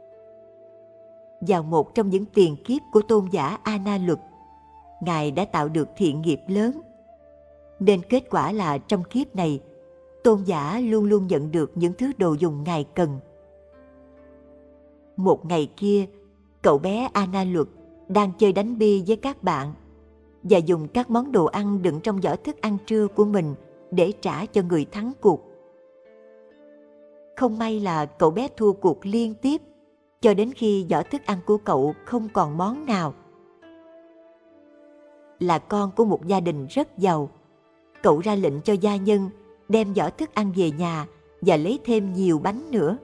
Vào một trong những tiền kiếp của tôn giả A Na Luật, Ngài đã tạo được thiện nghiệp lớn, nên kết quả là trong kiếp này, tôn giả luôn luôn nhận được những thứ đồ dùng Ngài cần. Một ngày kia, cậu bé A Na Luật đang chơi đánh bi với các bạn và dùng các món đồ ăn đựng trong giỏ thức ăn trưa của mình để trả cho người thắng cuộc. Không may là cậu bé thua cuộc liên tiếp cho đến khi giỏ thức ăn của cậu không còn món nào. Là con của một gia đình rất giàu, cậu ra lệnh cho gia nhân đem giỏ thức ăn về nhà và lấy thêm nhiều bánh nữa.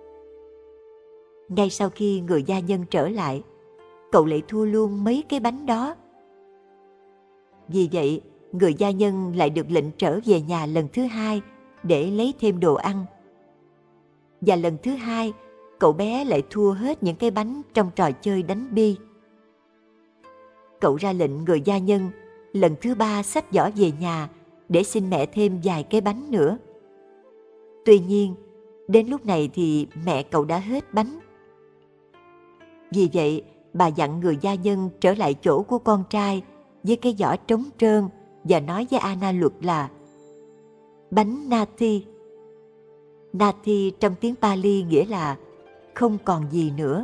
Ngay sau khi người gia nhân trở lại, cậu lại thua luôn mấy cái bánh đó. Vì vậy, người gia nhân lại được lệnh trở về nhà lần thứ hai để lấy thêm đồ ăn. Và lần thứ hai, cậu bé lại thua hết những cái bánh trong trò chơi đánh bi. Cậu ra lệnh người gia nhân lần thứ ba xách giỏ về nhà để xin mẹ thêm vài cái bánh nữa. Tuy nhiên, đến lúc này thì mẹ cậu đã hết bánh. Vì vậy, bà dặn người gia nhân trở lại chỗ của con trai với cái giỏ trống trơn và nói với A Na Luật là bánh Nathi. Nathi trong tiếng Pali nghĩa là không còn gì nữa.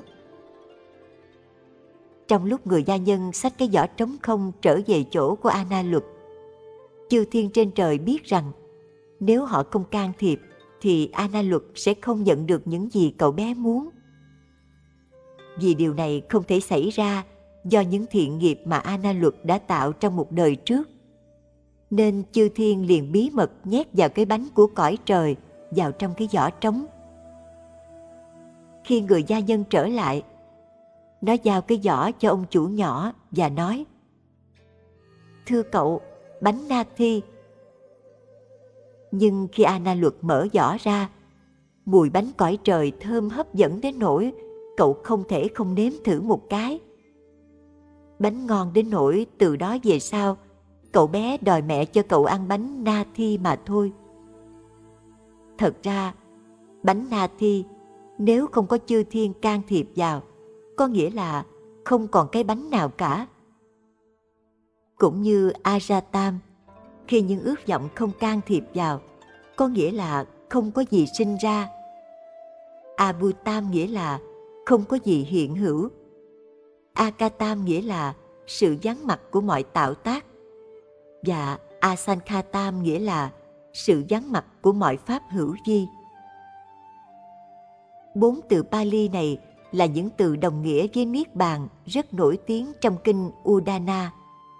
Trong lúc người gia nhân xách cái giỏ trống không trở về chỗ của A Na Luật, chư thiên trên trời biết rằng nếu họ không can thiệp thì A Na Luật sẽ không nhận được những gì cậu bé muốn. Vì điều này không thể xảy ra do những thiện nghiệp mà A Na Luật đã tạo trong một đời trước, nên chư thiên liền bí mật nhét vào cái bánh của cõi trời vào trong cái giỏ trống. Khi người gia nhân trở lại, nó giao cái giỏ cho ông chủ nhỏ và nói: "Thưa cậu, bánh Nathi." Nhưng khi A Na Luật mở giỏ ra, mùi bánh cõi trời thơm hấp dẫn đến nỗi cậu không thể không nếm thử một cái. Bánh ngon đến nỗi từ đó về sau, cậu bé đòi mẹ cho cậu ăn bánh na thi mà thôi. Thật ra, bánh na thi nếu không có chư thiên can thiệp vào, có nghĩa là không còn cái bánh nào cả. Cũng như Ajatam, khi những ước vọng không can thiệp vào, có nghĩa là không có gì sinh ra. Abhutam nghĩa là không có gì hiện hữu. Akatam nghĩa là sự vắng mặt của mọi tạo tác. Và Asankhatam nghĩa là sự vắng mặt của mọi pháp hữu vi. Bốn từ Pali này là những từ đồng nghĩa với Niết Bàn rất nổi tiếng trong kinh Udana.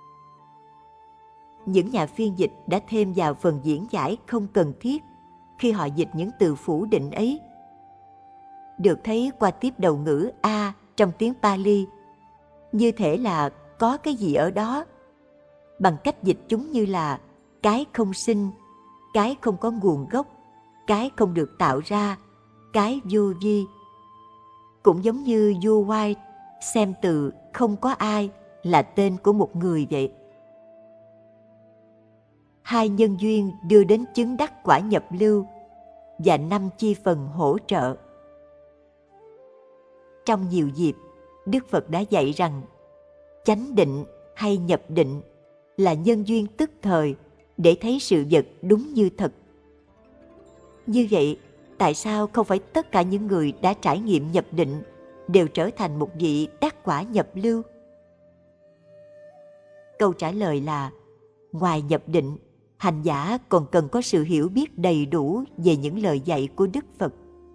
Những nhà phiên dịch đã thêm vào phần diễn giải không cần thiết khi họ dịch những từ phủ định ấy. Được thấy qua tiếp đầu ngữ A trong tiếng Pali, như thể là có cái gì ở đó, bằng cách dịch chúng như là cái không sinh, cái không có nguồn gốc, cái không được tạo ra, cái vô vi. Cũng giống như Du White xem từ không có ai là tên của một người vậy. Hai nhân duyên đưa đến chứng đắc quả nhập lưu và năm chi phần hỗ trợ. Trong nhiều dịp, Đức Phật đã dạy rằng chánh định hay nhập định là nhân duyên tức thời để thấy sự vật đúng như thật. Như vậy, tại sao không phải tất cả những người đã trải nghiệm nhập định đều trở thành một vị đắc quả nhập lưu? Câu trả lời là, ngoài nhập định, hành giả còn cần có sự hiểu biết đầy đủ về những lời dạy của Đức Phật.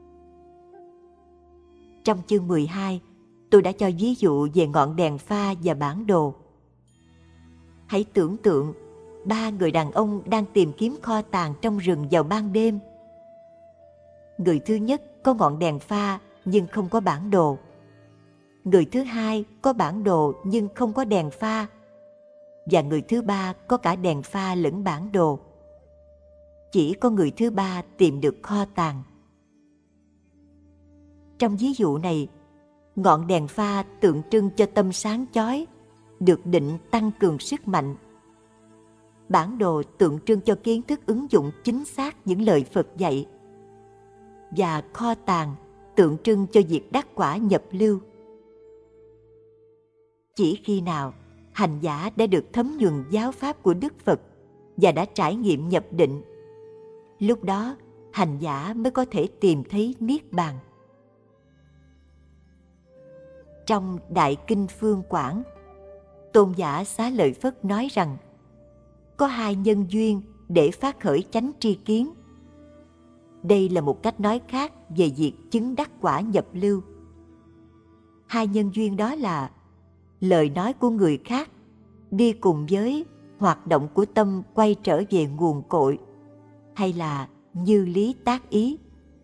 Trong chương mười hai, tôi đã cho ví dụ về ngọn đèn pha và bản đồ. Hãy tưởng tượng ba người đàn ông đang tìm kiếm kho tàng trong rừng vào ban đêm. Người thứ nhất có ngọn đèn pha nhưng không có bản đồ. Người thứ hai có bản đồ nhưng không có đèn pha. Và người thứ ba có cả đèn pha lẫn bản đồ. Chỉ có người thứ ba tìm được kho tàng. Trong ví dụ này, ngọn đèn pha tượng trưng cho tâm sáng chói, được định tăng cường sức mạnh. Bản đồ tượng trưng cho kiến thức ứng dụng chính xác những lời Phật dạy. Và kho tàng tượng trưng cho việc đắc quả nhập lưu. Chỉ khi nào hành giả đã được thấm nhuần giáo pháp của Đức Phật và đã trải nghiệm nhập định, lúc đó hành giả mới có thể tìm thấy Niết Bàn. Trong Đại Kinh Phương Quảng, Tôn giả Xá Lợi Phất nói rằng có hai nhân duyên để phát khởi chánh tri kiến. Đây là một cách nói khác về việc chứng đắc quả nhập lưu. Hai nhân duyên đó là lời nói của người khác đi cùng với hoạt động của tâm quay trở về nguồn cội, hay là như lý tác ý.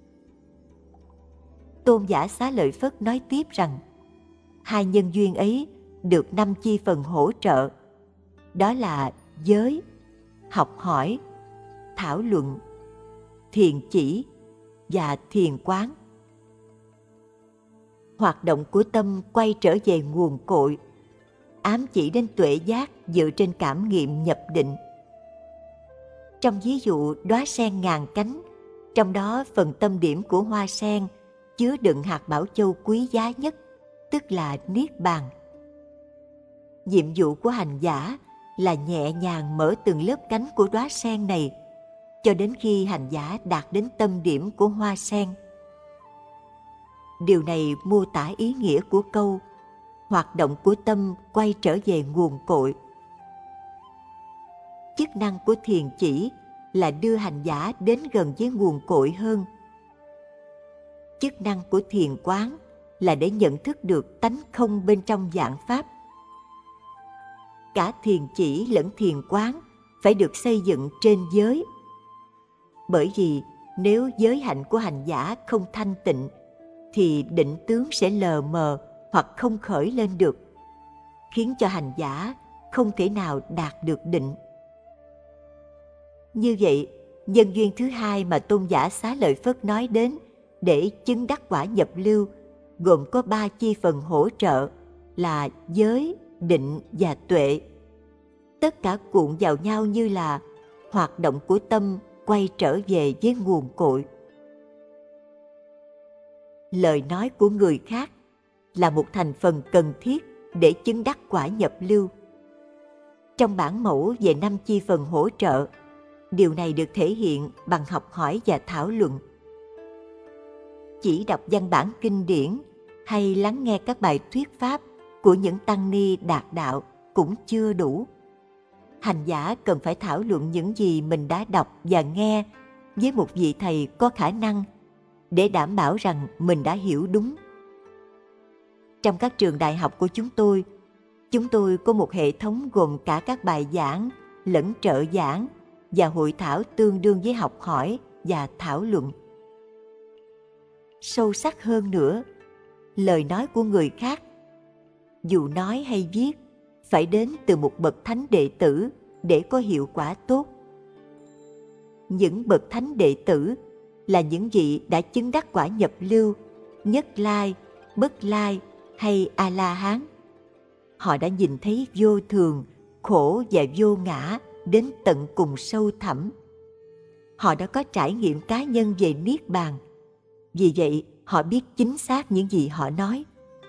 Tôn giả Xá Lợi Phất nói tiếp rằng hai nhân duyên ấy được năm chi phần hỗ trợ, đó là giới, học hỏi, thảo luận, thiền chỉ và thiền quán. Hoạt động của tâm quay trở về nguồn cội, ám chỉ đến tuệ giác dựa trên cảm nghiệm nhập định. Trong ví dụ đóa sen ngàn cánh, trong đó phần tâm điểm của hoa sen chứa đựng hạt bảo châu quý giá nhất, tức là Niết Bàn. Nhiệm vụ của hành giả là nhẹ nhàng mở từng lớp cánh của đóa sen này cho đến khi hành giả đạt đến tâm điểm của hoa sen. Điều này mô tả ý nghĩa của câu hoạt động của tâm quay trở về nguồn cội. Chức năng của thiền chỉ là đưa hành giả đến gần với nguồn cội hơn. Chức năng của thiền quán là để nhận thức được tánh không bên trong vạn pháp. Cả thiền chỉ lẫn thiền quán phải được xây dựng trên giới. Bởi vì nếu giới hạnh của hành giả không thanh tịnh, thì định tướng sẽ lờ mờ hoặc không khởi lên được, khiến cho hành giả không thể nào đạt được định. Như vậy, Nhân duyên thứ hai mà tôn giả Xá Lợi Phất nói đến để chứng đắc quả nhập lưu gồm có ba chi phần hỗ trợ là giới, định và tuệ. Tất cả cuộn vào nhau như là hoạt động của tâm quay trở về với nguồn cội. Lời nói của người khác là một thành phần cần thiết để chứng đắc quả nhập lưu. Trong bản mẫu về năm chi phần hỗ trợ, điều này được thể hiện bằng học hỏi và thảo luận. Chỉ đọc văn bản kinh điển hay lắng nghe các bài thuyết pháp của những tăng ni đạt đạo cũng chưa đủ. Hành giả cần phải thảo luận những gì mình đã đọc và nghe với một vị thầy có khả năng để đảm bảo rằng mình đã hiểu đúng. Trong các trường đại học của chúng tôi, chúng tôi có một hệ thống gồm cả các bài giảng lẫn trợ giảng và hội thảo tương đương với học hỏi và thảo luận. Sâu sắc hơn nữa, lời nói của người khác, dù nói hay viết, phải đến từ một bậc thánh đệ tử để có hiệu quả tốt. Những bậc thánh đệ tử là những vị đã chứng đắc quả nhập lưu, nhất lai, bất lai hay A-la-hán. Họ đã nhìn thấy vô thường, khổ và vô ngã đến tận cùng sâu thẳm. Họ đã có trải nghiệm cá nhân về Niết Bàn. Vì vậy, họ biết chính xác những gì họ nói.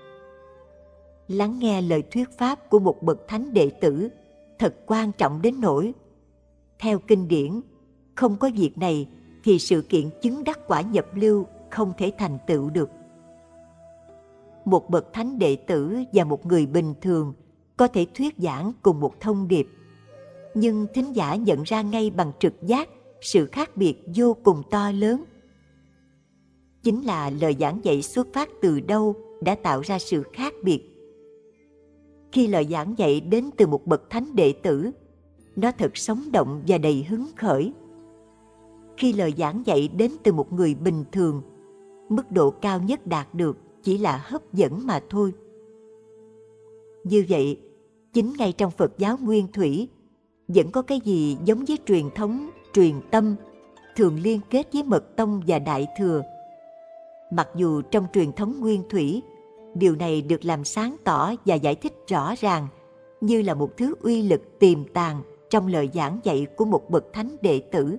Lắng nghe lời thuyết pháp của một bậc thánh đệ tử thật quan trọng đến nỗi, theo kinh điển, không có việc này thì sự kiện chứng đắc quả nhập lưu không thể thành tựu được. Một bậc thánh đệ tử và một người bình thường có thể thuyết giảng cùng một thông điệp, nhưng thính giả nhận ra ngay bằng trực giác sự khác biệt vô cùng to lớn. Chính là lời giảng dạy xuất phát từ đâu đã tạo ra sự khác biệt. Khi lời giảng dạy đến từ một bậc thánh đệ tử, nó thật sống động và đầy hứng khởi. Khi lời giảng dạy đến từ một người bình thường, mức độ cao nhất đạt được chỉ là hấp dẫn mà thôi. Như vậy, chính ngay trong Phật giáo Nguyên Thủy, vẫn có cái gì giống với truyền thống, truyền tâm, thường liên kết với Mật Tông và Đại Thừa. Mặc dù trong truyền thống Nguyên Thủy, điều này được làm sáng tỏ và giải thích rõ ràng như là một thứ uy lực tiềm tàng trong lời giảng dạy của một bậc thánh đệ tử.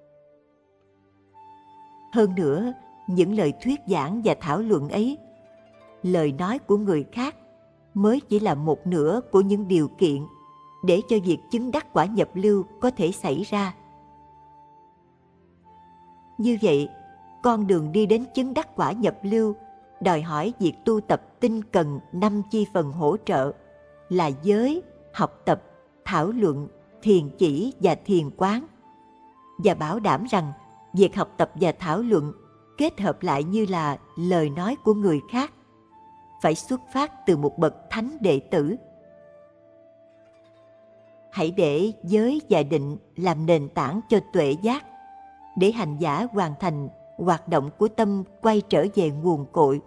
Hơn nữa, những lời thuyết giảng và thảo luận ấy, lời nói của người khác mới chỉ là một nửa của những điều kiện để cho việc chứng đắc quả nhập lưu có thể xảy ra. Như vậy, con đường đi đến chứng đắc quả nhập lưu đòi hỏi việc tu tập tinh cần năm chi phần hỗ trợ là giới, học tập, thảo luận, thiền chỉ và thiền quán, và bảo đảm rằng việc học tập và thảo luận kết hợp lại như là lời nói của người khác phải xuất phát từ một bậc thánh đệ tử. Hãy để giới và định làm nền tảng cho tuệ giác, để hành giả hoàn thành hoạt động của tâm quay trở về nguồn cội.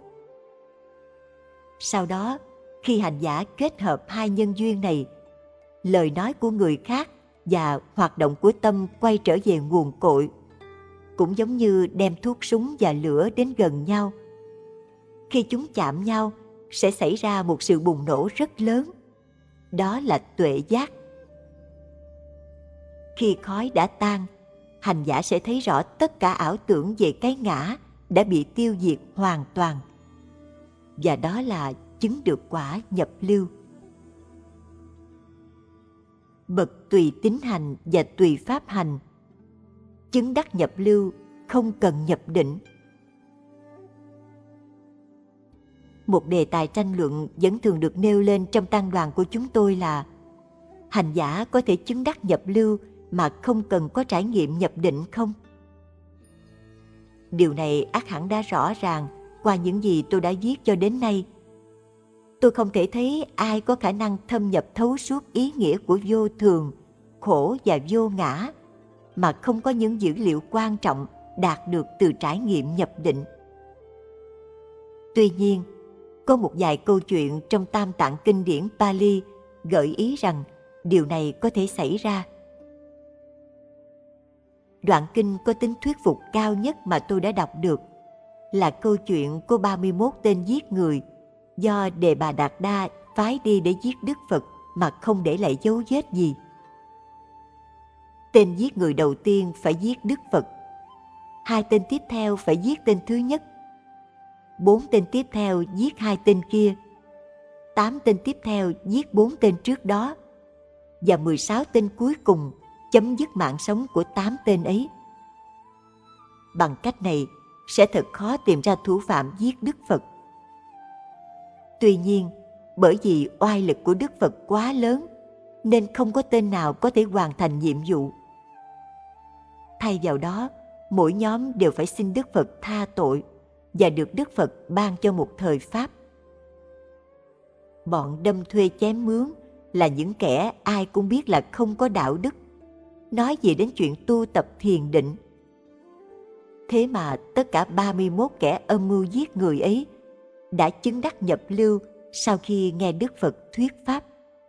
Sau đó, khi hành giả kết hợp hai nhân duyên này, lời nói của người khác và hoạt động của tâm quay trở về nguồn cội, cũng giống như đem thuốc súng và lửa đến gần nhau. Khi chúng chạm nhau, sẽ xảy ra một sự bùng nổ rất lớn. Đó là tuệ giác. Khi khói đã tan, hành giả sẽ thấy rõ tất cả ảo tưởng về cái ngã đã bị tiêu diệt hoàn toàn. Và đó là chứng được quả nhập lưu. Bậc tùy tín hành và tùy pháp hành, chứng đắc nhập lưu không cần nhập định. Một đề tài tranh luận vẫn thường được nêu lên trong tăng đoàn của chúng tôi là hành giả có thể chứng đắc nhập lưu mà không cần có trải nghiệm nhập định không? Điều này ắt hẳn đã rõ ràng qua những gì tôi đã viết cho đến nay. Tôi không thể thấy ai có khả năng thâm nhập thấu suốt ý nghĩa của vô thường, khổ và vô ngã mà không có những dữ liệu quan trọng đạt được từ trải nghiệm nhập định. Tuy nhiên, có một vài câu chuyện trong Tam Tạng kinh điển Pali gợi ý rằng điều này có thể xảy ra. Đoạn kinh có tính thuyết phục cao nhất mà tôi đã đọc được là câu chuyện của ba mươi mốt tên giết người do Đề Bà Đạt Đa phái đi để giết Đức Phật mà không để lại dấu vết gì. Tên giết người đầu tiên phải giết Đức Phật, hai tên tiếp theo phải giết tên thứ nhất, bốn tên tiếp theo giết hai tên kia, tám tên tiếp theo giết bốn tên trước đó, và mười sáu tên cuối cùng chấm dứt mạng sống của tám tên ấy. Bằng cách này, sẽ thật khó tìm ra thủ phạm giết Đức Phật. Tuy nhiên, bởi vì oai lực của Đức Phật quá lớn, nên không có tên nào có thể hoàn thành nhiệm vụ. Thay vào đó, mỗi nhóm đều phải xin Đức Phật tha tội và được Đức Phật ban cho một thời pháp. Bọn đâm thuê chém mướn là những kẻ ai cũng biết là không có đạo đức, nói gì đến chuyện tu tập thiền định. Thế mà tất cả ba mươi mốt kẻ âm mưu giết người ấy đã chứng đắc nhập lưu sau khi nghe Đức Phật thuyết pháp.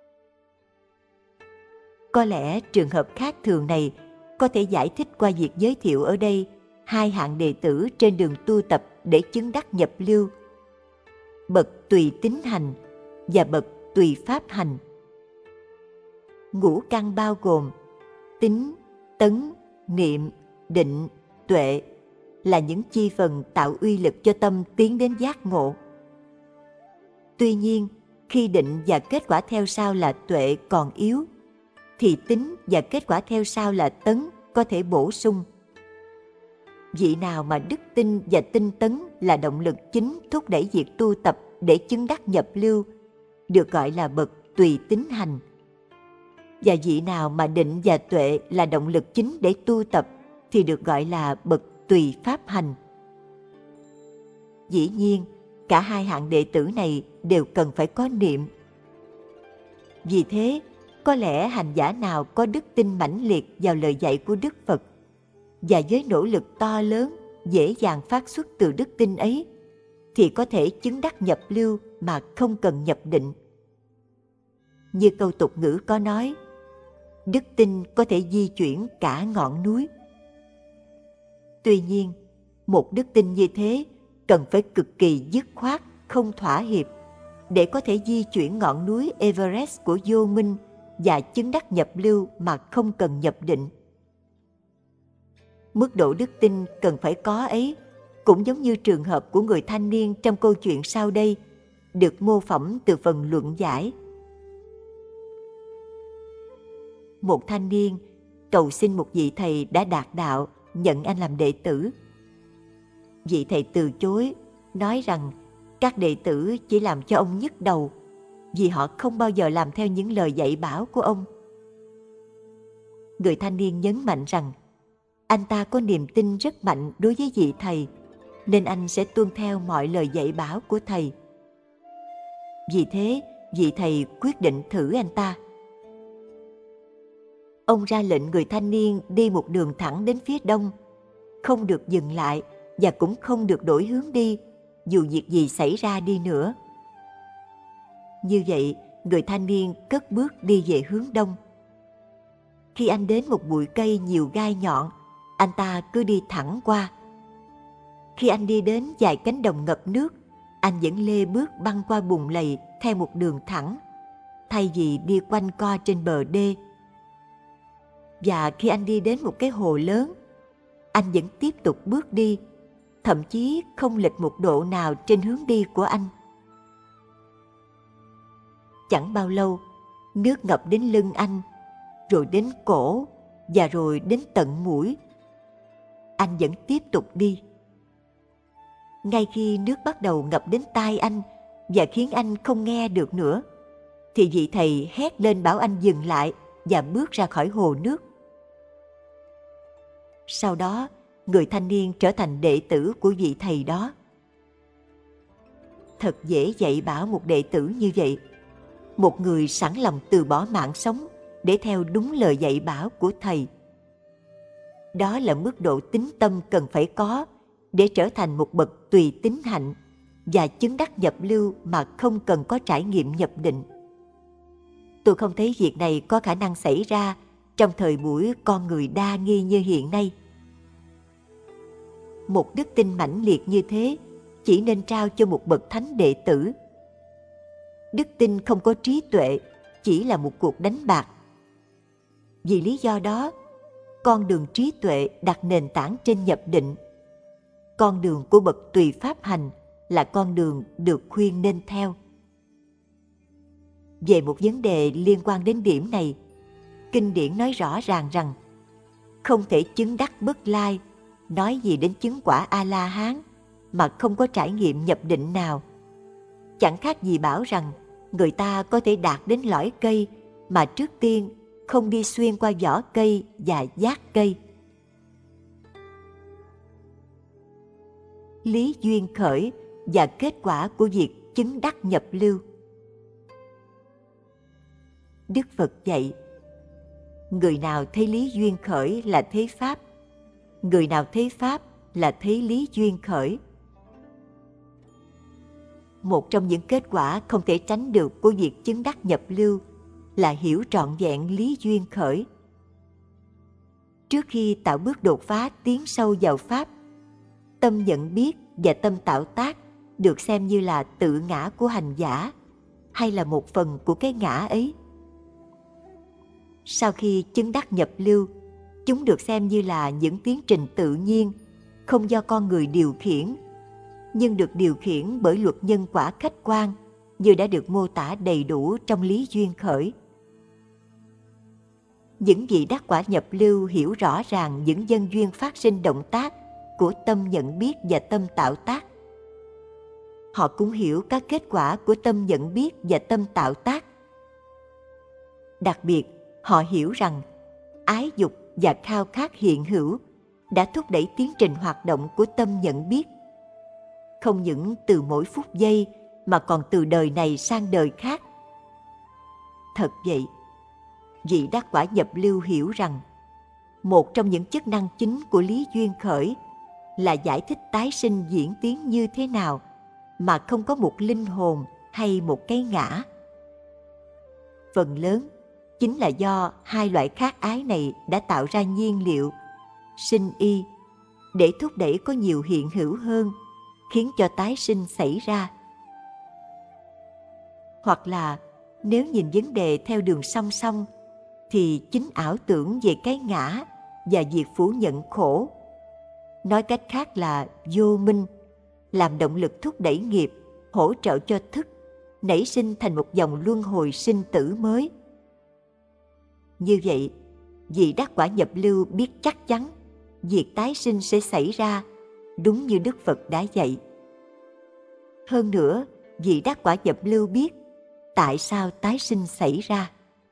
Có lẽ trường hợp khác thường này có thể giải thích qua việc giới thiệu ở đây hai hạng đệ tử trên đường tu tập để chứng đắc nhập lưu: bậc tùy tín hành và bậc tùy pháp hành. Ngũ căn bao gồm tín, tấn, niệm, định, tuệ là những chi phần tạo uy lực cho tâm tiến đến giác ngộ. Tuy nhiên, khi định và kết quả theo sau là tuệ còn yếu, thì tín và kết quả theo sau là tấn có thể bổ sung. Vị nào mà đức tin và tinh tấn là động lực chính thúc đẩy việc tu tập để chứng đắc nhập lưu, được gọi là bậc tùy tín hành. Và vị nào mà định và tuệ là động lực chính để tu tập thì được gọi là bậc tùy pháp hành. Dĩ nhiên, cả hai hạng đệ tử này đều cần phải có niệm. Vì thế, có lẽ hành giả nào có đức tin mãnh liệt vào lời dạy của Đức Phật và với nỗ lực to lớn dễ dàng phát xuất từ đức tin ấy thì có thể chứng đắc nhập lưu mà không cần nhập định. Như câu tục ngữ có nói, đức tin có thể di chuyển cả ngọn núi. Tuy nhiên, một đức tin như thế cần phải cực kỳ dứt khoát, không thỏa hiệp để có thể di chuyển ngọn núi Everest của vô minh và chứng đắc nhập lưu mà không cần nhập định. Mức độ đức tin cần phải có ấy cũng giống như trường hợp của người thanh niên trong câu chuyện sau đây, được mô phỏng từ phần luận giải. Một thanh niên cầu xin một vị thầy đã đạt đạo nhận anh làm đệ tử. Vị thầy từ chối, nói rằng các đệ tử chỉ làm cho ông nhức đầu vì họ không bao giờ làm theo những lời dạy bảo của ông. Người thanh niên nhấn mạnh rằng anh ta có niềm tin rất mạnh đối với vị thầy, nên anh sẽ tuân theo mọi lời dạy bảo của thầy. Vì thế, vị thầy quyết định thử anh ta. Ông ra lệnh người thanh niên đi một đường thẳng đến phía đông, không được dừng lại và cũng không được đổi hướng đi, dù việc gì xảy ra đi nữa. Như vậy, người thanh niên cất bước đi về hướng đông. Khi anh đến một bụi cây nhiều gai nhọn, anh ta cứ đi thẳng qua. Khi anh đi đến vài cánh đồng ngập nước, anh vẫn lê bước băng qua bùn lầy theo một đường thẳng, thay vì đi quanh co trên bờ đê. Và khi anh đi đến một cái hồ lớn, anh vẫn tiếp tục bước đi, thậm chí không lệch một độ nào trên hướng đi của anh. Chẳng bao lâu, nước ngập đến lưng anh, rồi đến cổ và rồi đến tận mũi. Anh vẫn tiếp tục đi. Ngay khi nước bắt đầu ngập đến tai anh và khiến anh không nghe được nữa, thì vị thầy hét lên bảo anh dừng lại và bước ra khỏi hồ nước. Sau đó, người thanh niên trở thành đệ tử của vị thầy đó. Thật dễ dạy bảo một đệ tử như vậy, một người sẵn lòng từ bỏ mạng sống để theo đúng lời dạy bảo của thầy. Đó là mức độ tín tâm cần phải có để trở thành một bậc tùy tín hạnh và chứng đắc nhập lưu mà không cần có trải nghiệm nhập định. Tôi không thấy việc này có khả năng xảy ra trong thời buổi con người đa nghi như hiện nay. một đức tin mãnh liệt như thế chỉ nên trao cho một bậc thánh đệ tử. Đức tin không có trí tuệ chỉ là một cuộc đánh bạc. Vì lý do đó, con đường trí tuệ đặt nền tảng trên nhập định. Con đường của bậc tùy pháp hành là con đường được khuyên nên theo. Về một vấn đề liên quan đến điểm này, kinh điển nói rõ ràng rằng không thể chứng đắc bất lai, nói gì đến chứng quả A-la-hán mà không có trải nghiệm nhập định nào. Chẳng khác gì bảo rằng người ta có thể đạt đến lõi cây mà trước tiên không đi xuyên qua vỏ cây và giác cây. Lý duyên khởi và kết quả của việc chứng đắc nhập lưu. Đức Phật dạy, người nào thấy lý duyên khởi là thấy Pháp, người nào thấy Pháp là thấy lý duyên khởi. Một trong những kết quả không thể tránh được của việc chứng đắc nhập lưu là hiểu trọn vẹn lý duyên khởi. Trước khi tạo bước đột phá tiến sâu vào Pháp, tâm nhận biết và tâm tạo tác được xem như là tự ngã của hành giả hay là một phần của cái ngã ấy. Sau khi chứng đắc nhập lưu, chúng được xem như là những tiến trình tự nhiên, không do con người điều khiển, nhưng được điều khiển bởi luật nhân quả khách quan như đã được mô tả đầy đủ trong lý duyên khởi. Những vị đắc quả nhập lưu hiểu rõ ràng những nhân duyên phát sinh động tác của tâm nhận biết và tâm tạo tác. Họ cũng hiểu các kết quả của tâm nhận biết và tâm tạo tác. Đặc biệt, họ hiểu rằng ái dục và khao khát hiện hữu đã thúc đẩy tiến trình hoạt động của tâm nhận biết, không những từ mỗi phút giây mà còn từ đời này sang đời khác. Thật vậy, vị đắc quả nhập lưu hiểu rằng một trong những chức năng chính của lý duyên khởi là giải thích tái sinh diễn tiến như thế nào mà không có một linh hồn hay một cái ngã. Phần lớn chính là do hai loại khát ái này đã tạo ra nhiên liệu, sinh y, để thúc đẩy có nhiều hiện hữu hơn, khiến cho tái sinh xảy ra. Hoặc là nếu nhìn vấn đề theo đường song song, thì chính ảo tưởng về cái ngã và việc phủ nhận khổ, nói cách khác là vô minh, làm động lực thúc đẩy nghiệp, hỗ trợ cho thức, nảy sinh thành một dòng luân hồi sinh tử mới. Như vậy, vị đắc quả nhập lưu biết chắc chắn việc tái sinh sẽ xảy ra, đúng như Đức Phật đã dạy. Hơn nữa, vị đắc quả nhập lưu biết tại sao tái sinh xảy ra.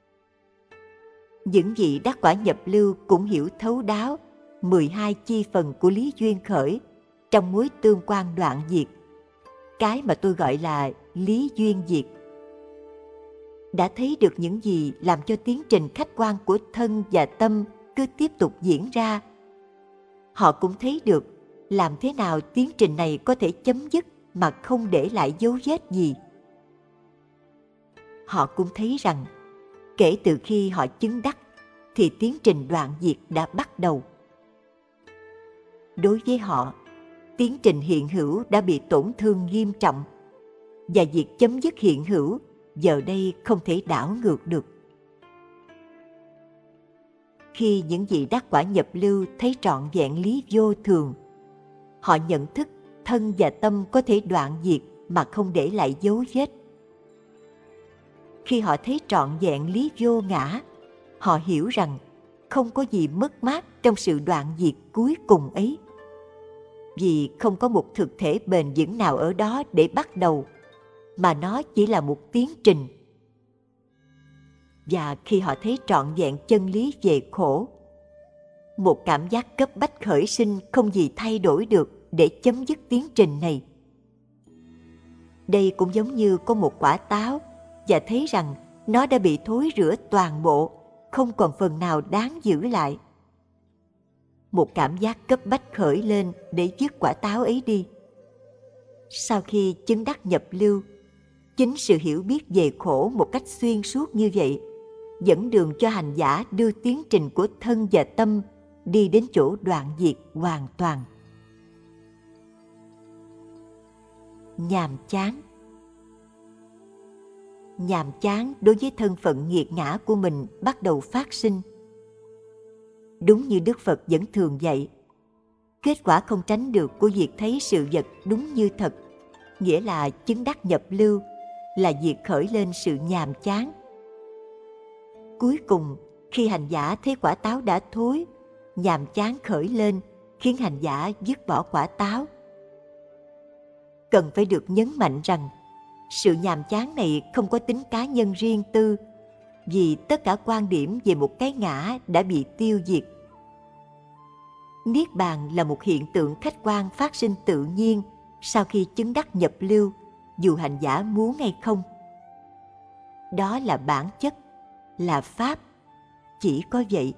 Những vị đắc quả nhập lưu cũng hiểu thấu đáo mười hai chi phần của lý duyên khởi trong mối tương quan đoạn diệt, cái mà tôi gọi là lý duyên diệt. Đã thấy được những gì làm cho tiến trình khách quan của thân và tâm cứ tiếp tục diễn ra. Họ cũng thấy được làm thế nào tiến trình này có thể chấm dứt mà không để lại dấu vết gì. Họ cũng thấy rằng kể từ khi họ chứng đắc thì tiến trình đoạn diệt đã bắt đầu. Đối với họ, tiến trình hiện hữu đã bị tổn thương nghiêm trọng và việc chấm dứt hiện hữu giờ đây không thể đảo ngược được. Khi những vị đắc quả nhập lưu thấy trọn vẹn lý vô thường, họ nhận thức thân và tâm có thể đoạn diệt mà không để lại dấu vết. Khi họ thấy trọn vẹn lý vô ngã, họ hiểu rằng không có gì mất mát trong sự đoạn diệt cuối cùng ấy. Vì không có một thực thể bền vững nào ở đó để bắt đầu, mà nó chỉ là một tiến trình. Và khi họ thấy trọn vẹn chân lý về khổ, một cảm giác cấp bách khởi sinh không gì thay đổi được để chấm dứt tiến trình này. Đây cũng giống như có một quả táo và thấy rằng nó đã bị thối rữa toàn bộ, không còn phần nào đáng giữ lại. Một cảm giác cấp bách khởi lên để dứt quả táo ấy đi. Sau khi chứng đắc nhập lưu, chính sự hiểu biết về khổ một cách xuyên suốt như vậy dẫn đường cho hành giả đưa tiến trình của thân và tâm đi đến chỗ đoạn diệt hoàn toàn. nhàm chán. Nhàm chán đối với thân phận nghiệt ngã của mình bắt đầu phát sinh. Đúng như Đức Phật vẫn thường dạy, kết quả không tránh được của việc thấy sự vật đúng như thật, nghĩa là chứng đắc nhập lưu, là việc khởi lên sự nhàm chán. Cuối cùng, khi hành giả thấy quả táo đã thối, nhàm chán khởi lên, khiến hành giả dứt bỏ quả táo. Cần phải được nhấn mạnh rằng, sự nhàm chán này không có tính cá nhân riêng tư, vì tất cả quan điểm về một cái ngã đã bị tiêu diệt. Niết bàn là một hiện tượng khách quan phát sinh tự nhiên sau khi chứng đắc nhập lưu, dù hành giả muốn hay không. Đó là bản chất, là pháp, chỉ có vậy.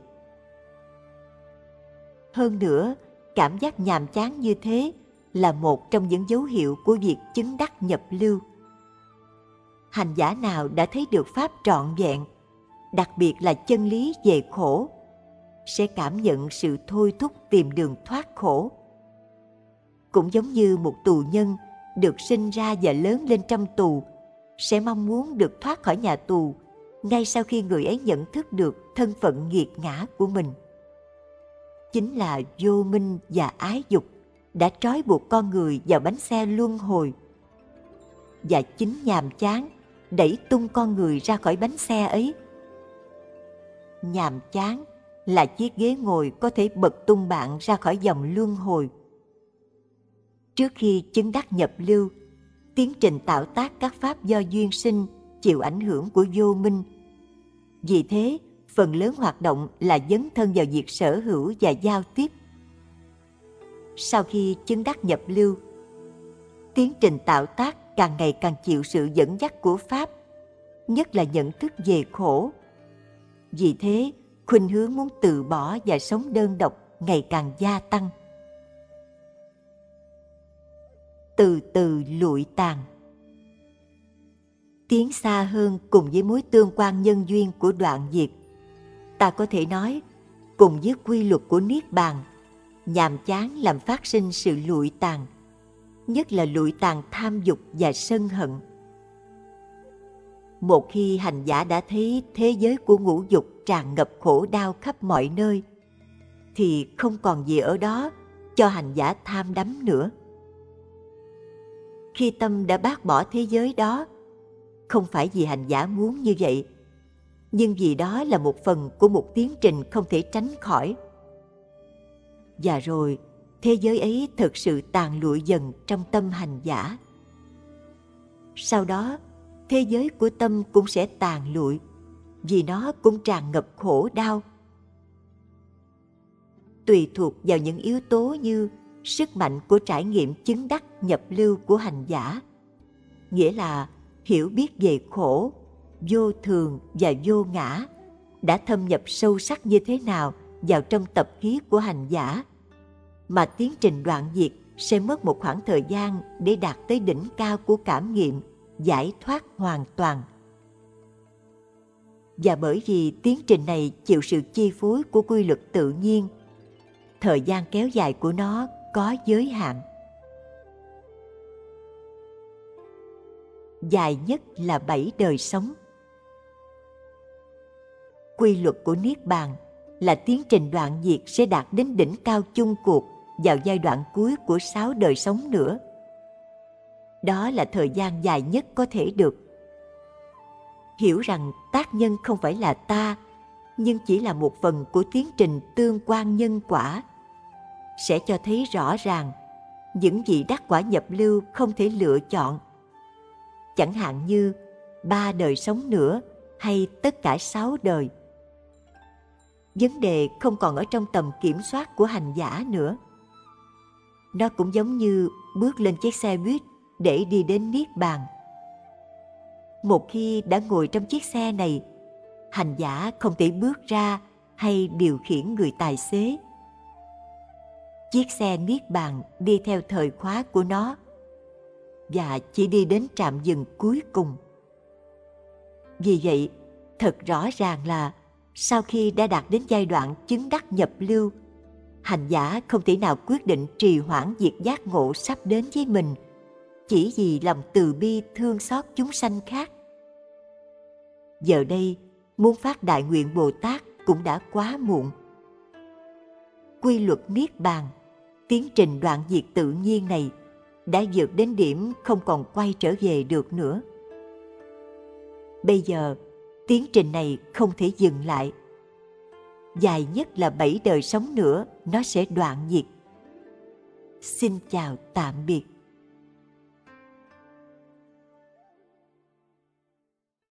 Hơn nữa, cảm giác nhàm chán như thế là một trong những dấu hiệu của việc chứng đắc nhập lưu. Hành giả nào đã thấy được pháp trọn vẹn, đặc biệt là chân lý về khổ, sẽ cảm nhận sự thôi thúc tìm đường thoát khổ. Cũng giống như một tù nhân được sinh ra và lớn lên trong tù, sẽ mong muốn được thoát khỏi nhà tù ngay sau khi người ấy nhận thức được thân phận nghiệt ngã của mình. Chính là vô minh và ái dục đã trói buộc con người vào bánh xe luân hồi. Và chính nhàm chán đẩy tung con người ra khỏi bánh xe ấy. Nhàm chán là chiếc ghế ngồi có thể bật tung bạn ra khỏi dòng luân hồi. Trước khi chứng đắc nhập lưu, tiến trình tạo tác các pháp do duyên sinh chịu ảnh hưởng của vô minh. Vì thế, phần lớn hoạt động là dấn thân vào việc sở hữu và giao tiếp. Sau khi chứng đắc nhập lưu, tiến trình tạo tác càng ngày càng chịu sự dẫn dắt của pháp, nhất là nhận thức về khổ. Vì thế, khuynh hướng muốn từ bỏ và sống đơn độc ngày càng gia tăng. Từ từ lụi tàn. Tiến xa hơn cùng với mối tương quan nhân duyên của đoạn diệt, ta có thể nói, cùng với quy luật của Niết Bàn, nhàm chán làm phát sinh sự lụi tàn, nhất là lụi tàn tham dục và sân hận. Một khi hành giả đã thấy thế giới của ngũ dục tràn ngập khổ đau khắp mọi nơi, thì không còn gì ở đó cho hành giả tham đắm nữa. Khi tâm đã bác bỏ thế giới đó, không phải vì hành giả muốn như vậy, nhưng vì đó là một phần của một tiến trình không thể tránh khỏi. Và rồi, thế giới ấy thực sự tàn lụi dần trong tâm hành giả. Sau đó, thế giới của tâm cũng sẽ tàn lụi, vì nó cũng tràn ngập khổ đau. Tùy thuộc vào những yếu tố như sức mạnh của trải nghiệm chứng đắc nhập lưu của hành giả, nghĩa là hiểu biết về khổ, vô thường và vô ngã, đã thâm nhập sâu sắc như thế nào vào trong tập khí của hành giả, mà tiến trình đoạn diệt sẽ mất một khoảng thời gian để đạt tới đỉnh cao của cảm nghiệm, giải thoát hoàn toàn. Và bởi vì tiến trình này chịu sự chi phối của quy luật tự nhiên, thời gian kéo dài của nó có giới hạn. Dài nhất là bảy đời sống. Quy luật của Niết Bàn là tiến trình đoạn diệt sẽ đạt đến đỉnh cao chung cuộc vào giai đoạn cuối của sáu đời sống nữa. Đó là thời gian dài nhất có thể được. Hiểu rằng tác nhân không phải là ta, nhưng chỉ là một phần của tiến trình tương quan nhân quả, sẽ cho thấy rõ ràng những vị đắc quả nhập lưu không thể lựa chọn. Chẳng hạn như ba đời sống nữa hay tất cả sáu đời. Vấn đề không còn ở trong tầm kiểm soát của hành giả nữa. Nó cũng giống như bước lên chiếc xe buýt để đi đến Niết Bàn. Một khi đã ngồi trong chiếc xe này, hành giả không thể bước ra hay điều khiển người tài xế. Chiếc xe Niết Bàn đi theo thời khóa của nó và chỉ đi đến trạm dừng cuối cùng. Vì vậy, thật rõ ràng là sau khi đã đạt đến giai đoạn chứng đắc nhập lưu, hành giả không thể nào quyết định trì hoãn việc giác ngộ sắp đến với mình, chỉ vì lòng từ bi thương xót chúng sanh khác. Giờ đây, muốn phát đại nguyện Bồ Tát cũng đã quá muộn. Quy luật Niết Bàn, tiến trình đoạn diệt tự nhiên này đã vượt đến điểm không còn quay trở về được nữa. Bây giờ, tiến trình này không thể dừng lại. Dài nhất là bảy đời sống nữa nó sẽ đoạn diệt. Xin chào tạm biệt.